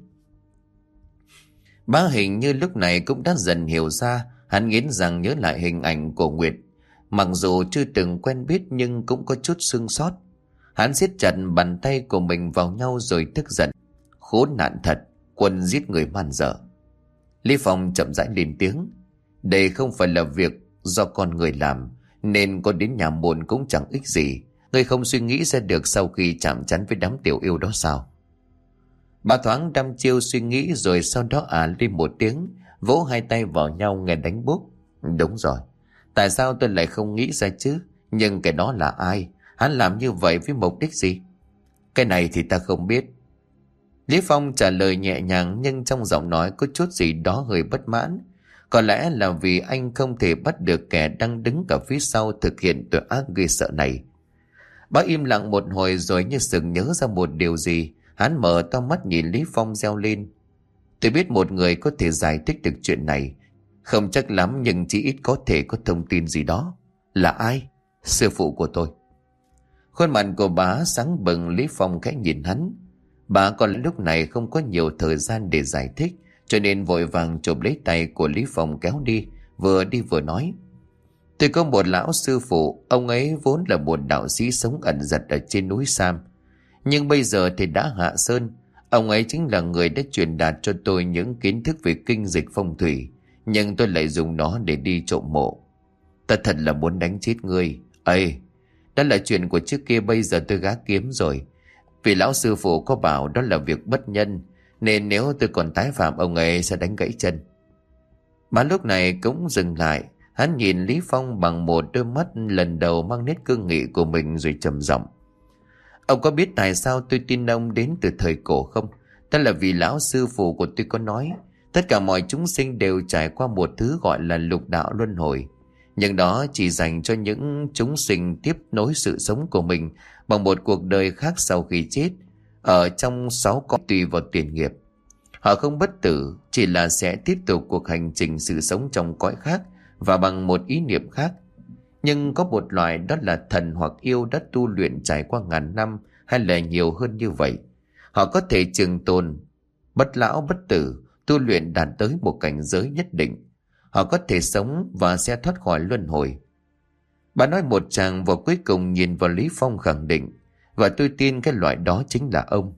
Bá hình như lúc này cũng đã dần hiểu ra, hắn nghiến rằng nhớ lại hình ảnh của Nguyệt. Mặc dù chưa từng quen biết nhưng cũng có chút sưng sót. Hắn siết chặt bàn tay của mình vào nhau rồi tức giận: khốn nạn thật, quân giết người man dợ. Lý Phong chậm rãi lên tiếng: đây không phải là việc do con người làm, nên có đến nhà môn cũng chẳng ích gì. Ngươi không suy nghĩ ra được sau khi chạm trán với đám tiểu yêu đó sao? Bà thoáng đăm chiêu suy nghĩ rồi sau đó à lên một tiếng, vỗ hai tay vào nhau nghe đánh bốp. Đúng rồi, tại sao tôi lại không nghĩ ra chứ? Nhưng cái đó là ai? Hắn làm như vậy với mục đích gì? Cái này thì ta không biết. Lý Phong trả lời nhẹ nhàng, nhưng trong giọng nói có chút gì đó hơi bất mãn. Có lẽ là vì anh không thể bắt được kẻ đang đứng ở phía sau thực hiện tội ác ghê sợ này. Bác im lặng một hồi rồi như sừng nhớ ra một điều gì. Hắn mở to mắt nhìn Lý Phong reo lên: tôi biết một người có thể giải thích được chuyện này. Không chắc lắm nhưng chỉ ít có thể có thông tin gì đó. Là ai? Sư phụ của tôi. Khuôn mặt của bà sáng bừng. Lý Phong khẽ nhìn hắn. Bà còn lúc này không có nhiều thời gian để giải thích, cho nên vội vàng chụp lấy tay của Lý Phong kéo đi, vừa đi vừa nói: tôi có một lão sư phụ, ông ấy vốn là một đạo sĩ sống ẩn dật ở trên núi Sam. Nhưng bây giờ thì đã hạ sơn. Ông ấy chính là người đã truyền đạt cho tôi những kiến thức về kinh dịch phong thủy, nhưng tôi lại dùng nó để đi trộm mộ. Ta thật là muốn đánh chết ngươi. Ây, đó là chuyện của trước kia, bây giờ tôi gác kiếm rồi. Vì lão sư phụ có bảo đó là việc bất nhân, nên nếu tôi còn tái phạm ông ấy sẽ đánh gãy chân. Bà lúc này cũng dừng lại. Hắn nhìn Lý Phong bằng một đôi mắt lần đầu mang nét cương nghị của mình rồi trầm giọng: ông có biết tại sao tôi tin ông đến từ thời cổ không? Đó là vì lão sư phụ của tôi có nói tất cả mọi chúng sinh đều trải qua một thứ gọi là lục đạo luân hồi. Nhưng đó chỉ dành cho những chúng sinh tiếp nối sự sống của mình bằng một cuộc đời khác sau khi chết, ở trong sáu cõi tùy vào tiền nghiệp. Họ không bất tử, chỉ là sẽ tiếp tục cuộc hành trình sự sống trong cõi khác và bằng một ý niệm khác. Nhưng có một loại, đó là thần hoặc yêu đã tu luyện trải qua ngàn năm hay là nhiều hơn như vậy. Họ có thể trường tồn, bất lão bất tử, tu luyện đạt tới một cảnh giới nhất định. Họ có thể sống và sẽ thoát khỏi luân hồi. Bà nói một tràng và cuối cùng nhìn vào Lý Phong khẳng định: và tôi tin cái loại đó chính là ông.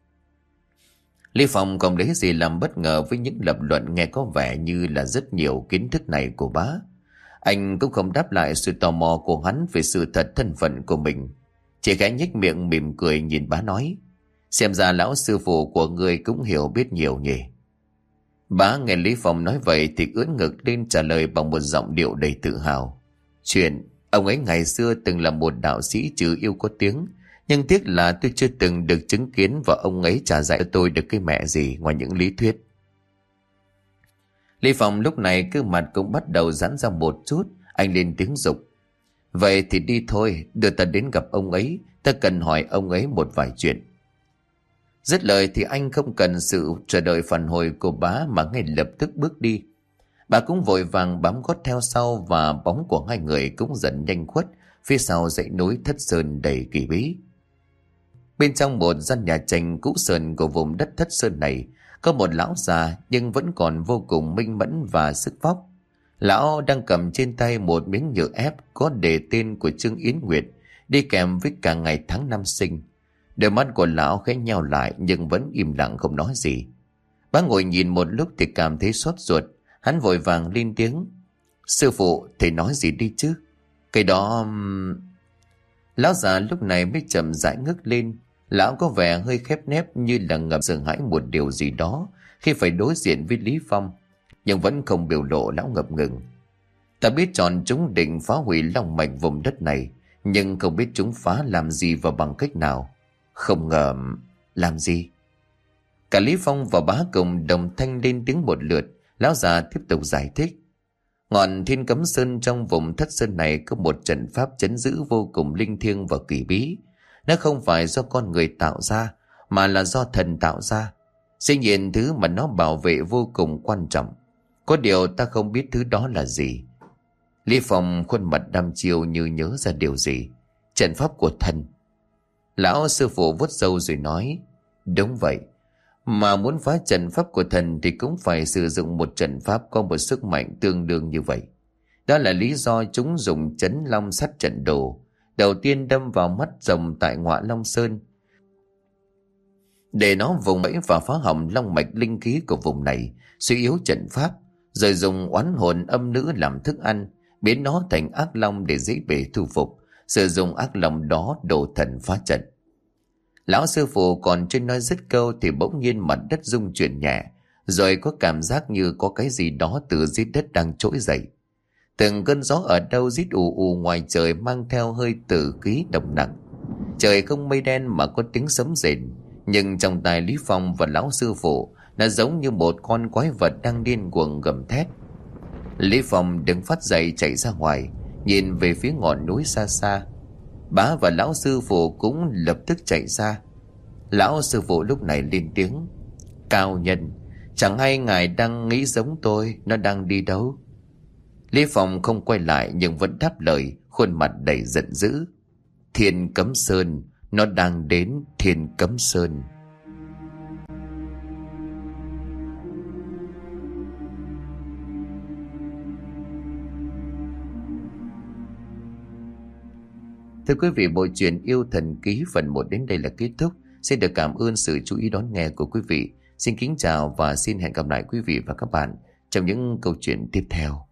Lý Phong không lấy gì làm bất ngờ với những lập luận nghe có vẻ như là rất nhiều kiến thức này của bá. Anh cũng không đáp lại sự tò mò của hắn về sự thật thân phận của mình, chỉ khẽ nhếch miệng mỉm cười nhìn bá nói: xem ra lão sư phụ của người cũng hiểu biết nhiều nhỉ. Bá nghe Lý Phong nói vậy thì ưỡn ngực lên trả lời bằng một giọng điệu đầy tự hào: chuyện ông ấy ngày xưa từng là một đạo sĩ trừ yêu có tiếng, nhưng tiếc là tôi chưa từng được chứng kiến và ông ấy chả dạy tôi được cái mẹ gì ngoài những lý thuyết. Lý Phong lúc này cứ mặt cũng bắt đầu giãn ra một chút. Anh lên tiếng dục: vậy thì đi thôi, đưa ta đến gặp ông ấy, ta cần hỏi ông ấy một vài chuyện. Dứt lời thì anh không cần sự chờ đợi phản hồi của bá mà ngay lập tức bước đi. Bà cũng vội vàng bám gót theo sau và bóng của hai người cũng dần nhanh khuất phía sau dãy núi Thất Sơn đầy kỳ bí. Bên trong một gian nhà tranh cũ sờn của vùng đất Thất Sơn này có một lão già nhưng vẫn còn vô cùng minh mẫn và sức vóc. Lão đang cầm trên tay một miếng nhựa ép có đề tên của Trương Yến Nguyệt, đi kèm với cả ngày tháng năm sinh. Đôi mắt của lão khẽ nheo lại nhưng vẫn im lặng không nói gì. Bá ngồi nhìn một lúc thì cảm thấy xót ruột. Hắn vội vàng lên tiếng: "Sư phụ, thầy nói gì đi chứ? Cái đó..." Lão già lúc này mới chậm rãi ngước lên. Lão có vẻ hơi khép nép, như là ngầm sợ hãi một điều gì đó khi phải đối diện với Lý Phong, nhưng vẫn không biểu lộ. Lão ngập ngừng: "Ta biết chọn chúng định phá hủy long mạch vùng đất này, nhưng không biết chúng phá làm gì và bằng cách nào. Không ngờ..." "Làm gì?" Cả Lý Phong và Bá cùng đồng thanh lên tiếng một lượt. Lão già tiếp tục giải thích: "Ngọn Thiên Cấm Sơn trong vùng Thất Sơn này có một trận pháp trấn giữ vô cùng linh thiêng và kỳ bí. Nó không phải do con người tạo ra, mà là do thần tạo ra. Dĩ nhiên thứ mà nó bảo vệ vô cùng quan trọng. Có điều ta không biết thứ đó là gì." Lý Phong khuôn mặt đăm chiêu như nhớ ra điều gì. "Trận pháp của thần." Lão sư phụ vuốt râu rồi nói: "Đúng vậy. Mà muốn phá trận pháp của thần thì cũng phải sử dụng một trận pháp có một sức mạnh tương đương như vậy. Đó là lý do chúng dùng chấn long sắt trận đồ, đầu tiên đâm vào mắt rồng tại Ngọa Long Sơn, để nó vùng bẫy và phá hỏng long mạch linh khí của vùng này, suy yếu trận pháp, rồi dùng oán hồn âm nữ làm thức ăn, biến nó thành ác long để dễ bề thu phục, sử dụng ác long đó đổ thần phá trận." Lão sư phụ còn chưa nói dứt câu thì bỗng nhiên mặt đất rung chuyển nhẹ, rồi có cảm giác như có cái gì đó từ dưới đất đang trỗi dậy. Từng cơn gió ở đâu rít ù ù ngoài trời mang theo hơi tử khí độc nặng. Trời không mây đen mà có tiếng sấm rền, nhưng trong tai Lý Phong và lão sư phụ nó giống như một con quái vật đang điên cuồng gầm thét. Lý Phong đứng phát dậy chạy ra ngoài, nhìn về phía ngọn núi xa xa. Bá và lão sư phụ cũng lập tức chạy ra. Lão sư phụ lúc này lên tiếng: "Cao nhân, chẳng hay ngài đang nghĩ giống tôi, nó đang đi đâu?" Lý Phong không quay lại nhưng vẫn đáp lời, khuôn mặt đầy giận dữ: "Thiên Cấm Sơn, nó đang đến Thiên Cấm Sơn." Thưa quý vị, bộ truyện Yêu Thần Ký phần một đến đây là kết thúc. Xin được cảm ơn sự chú ý đón nghe của quý vị. Xin kính chào và xin hẹn gặp lại quý vị và các bạn trong những câu chuyện tiếp theo.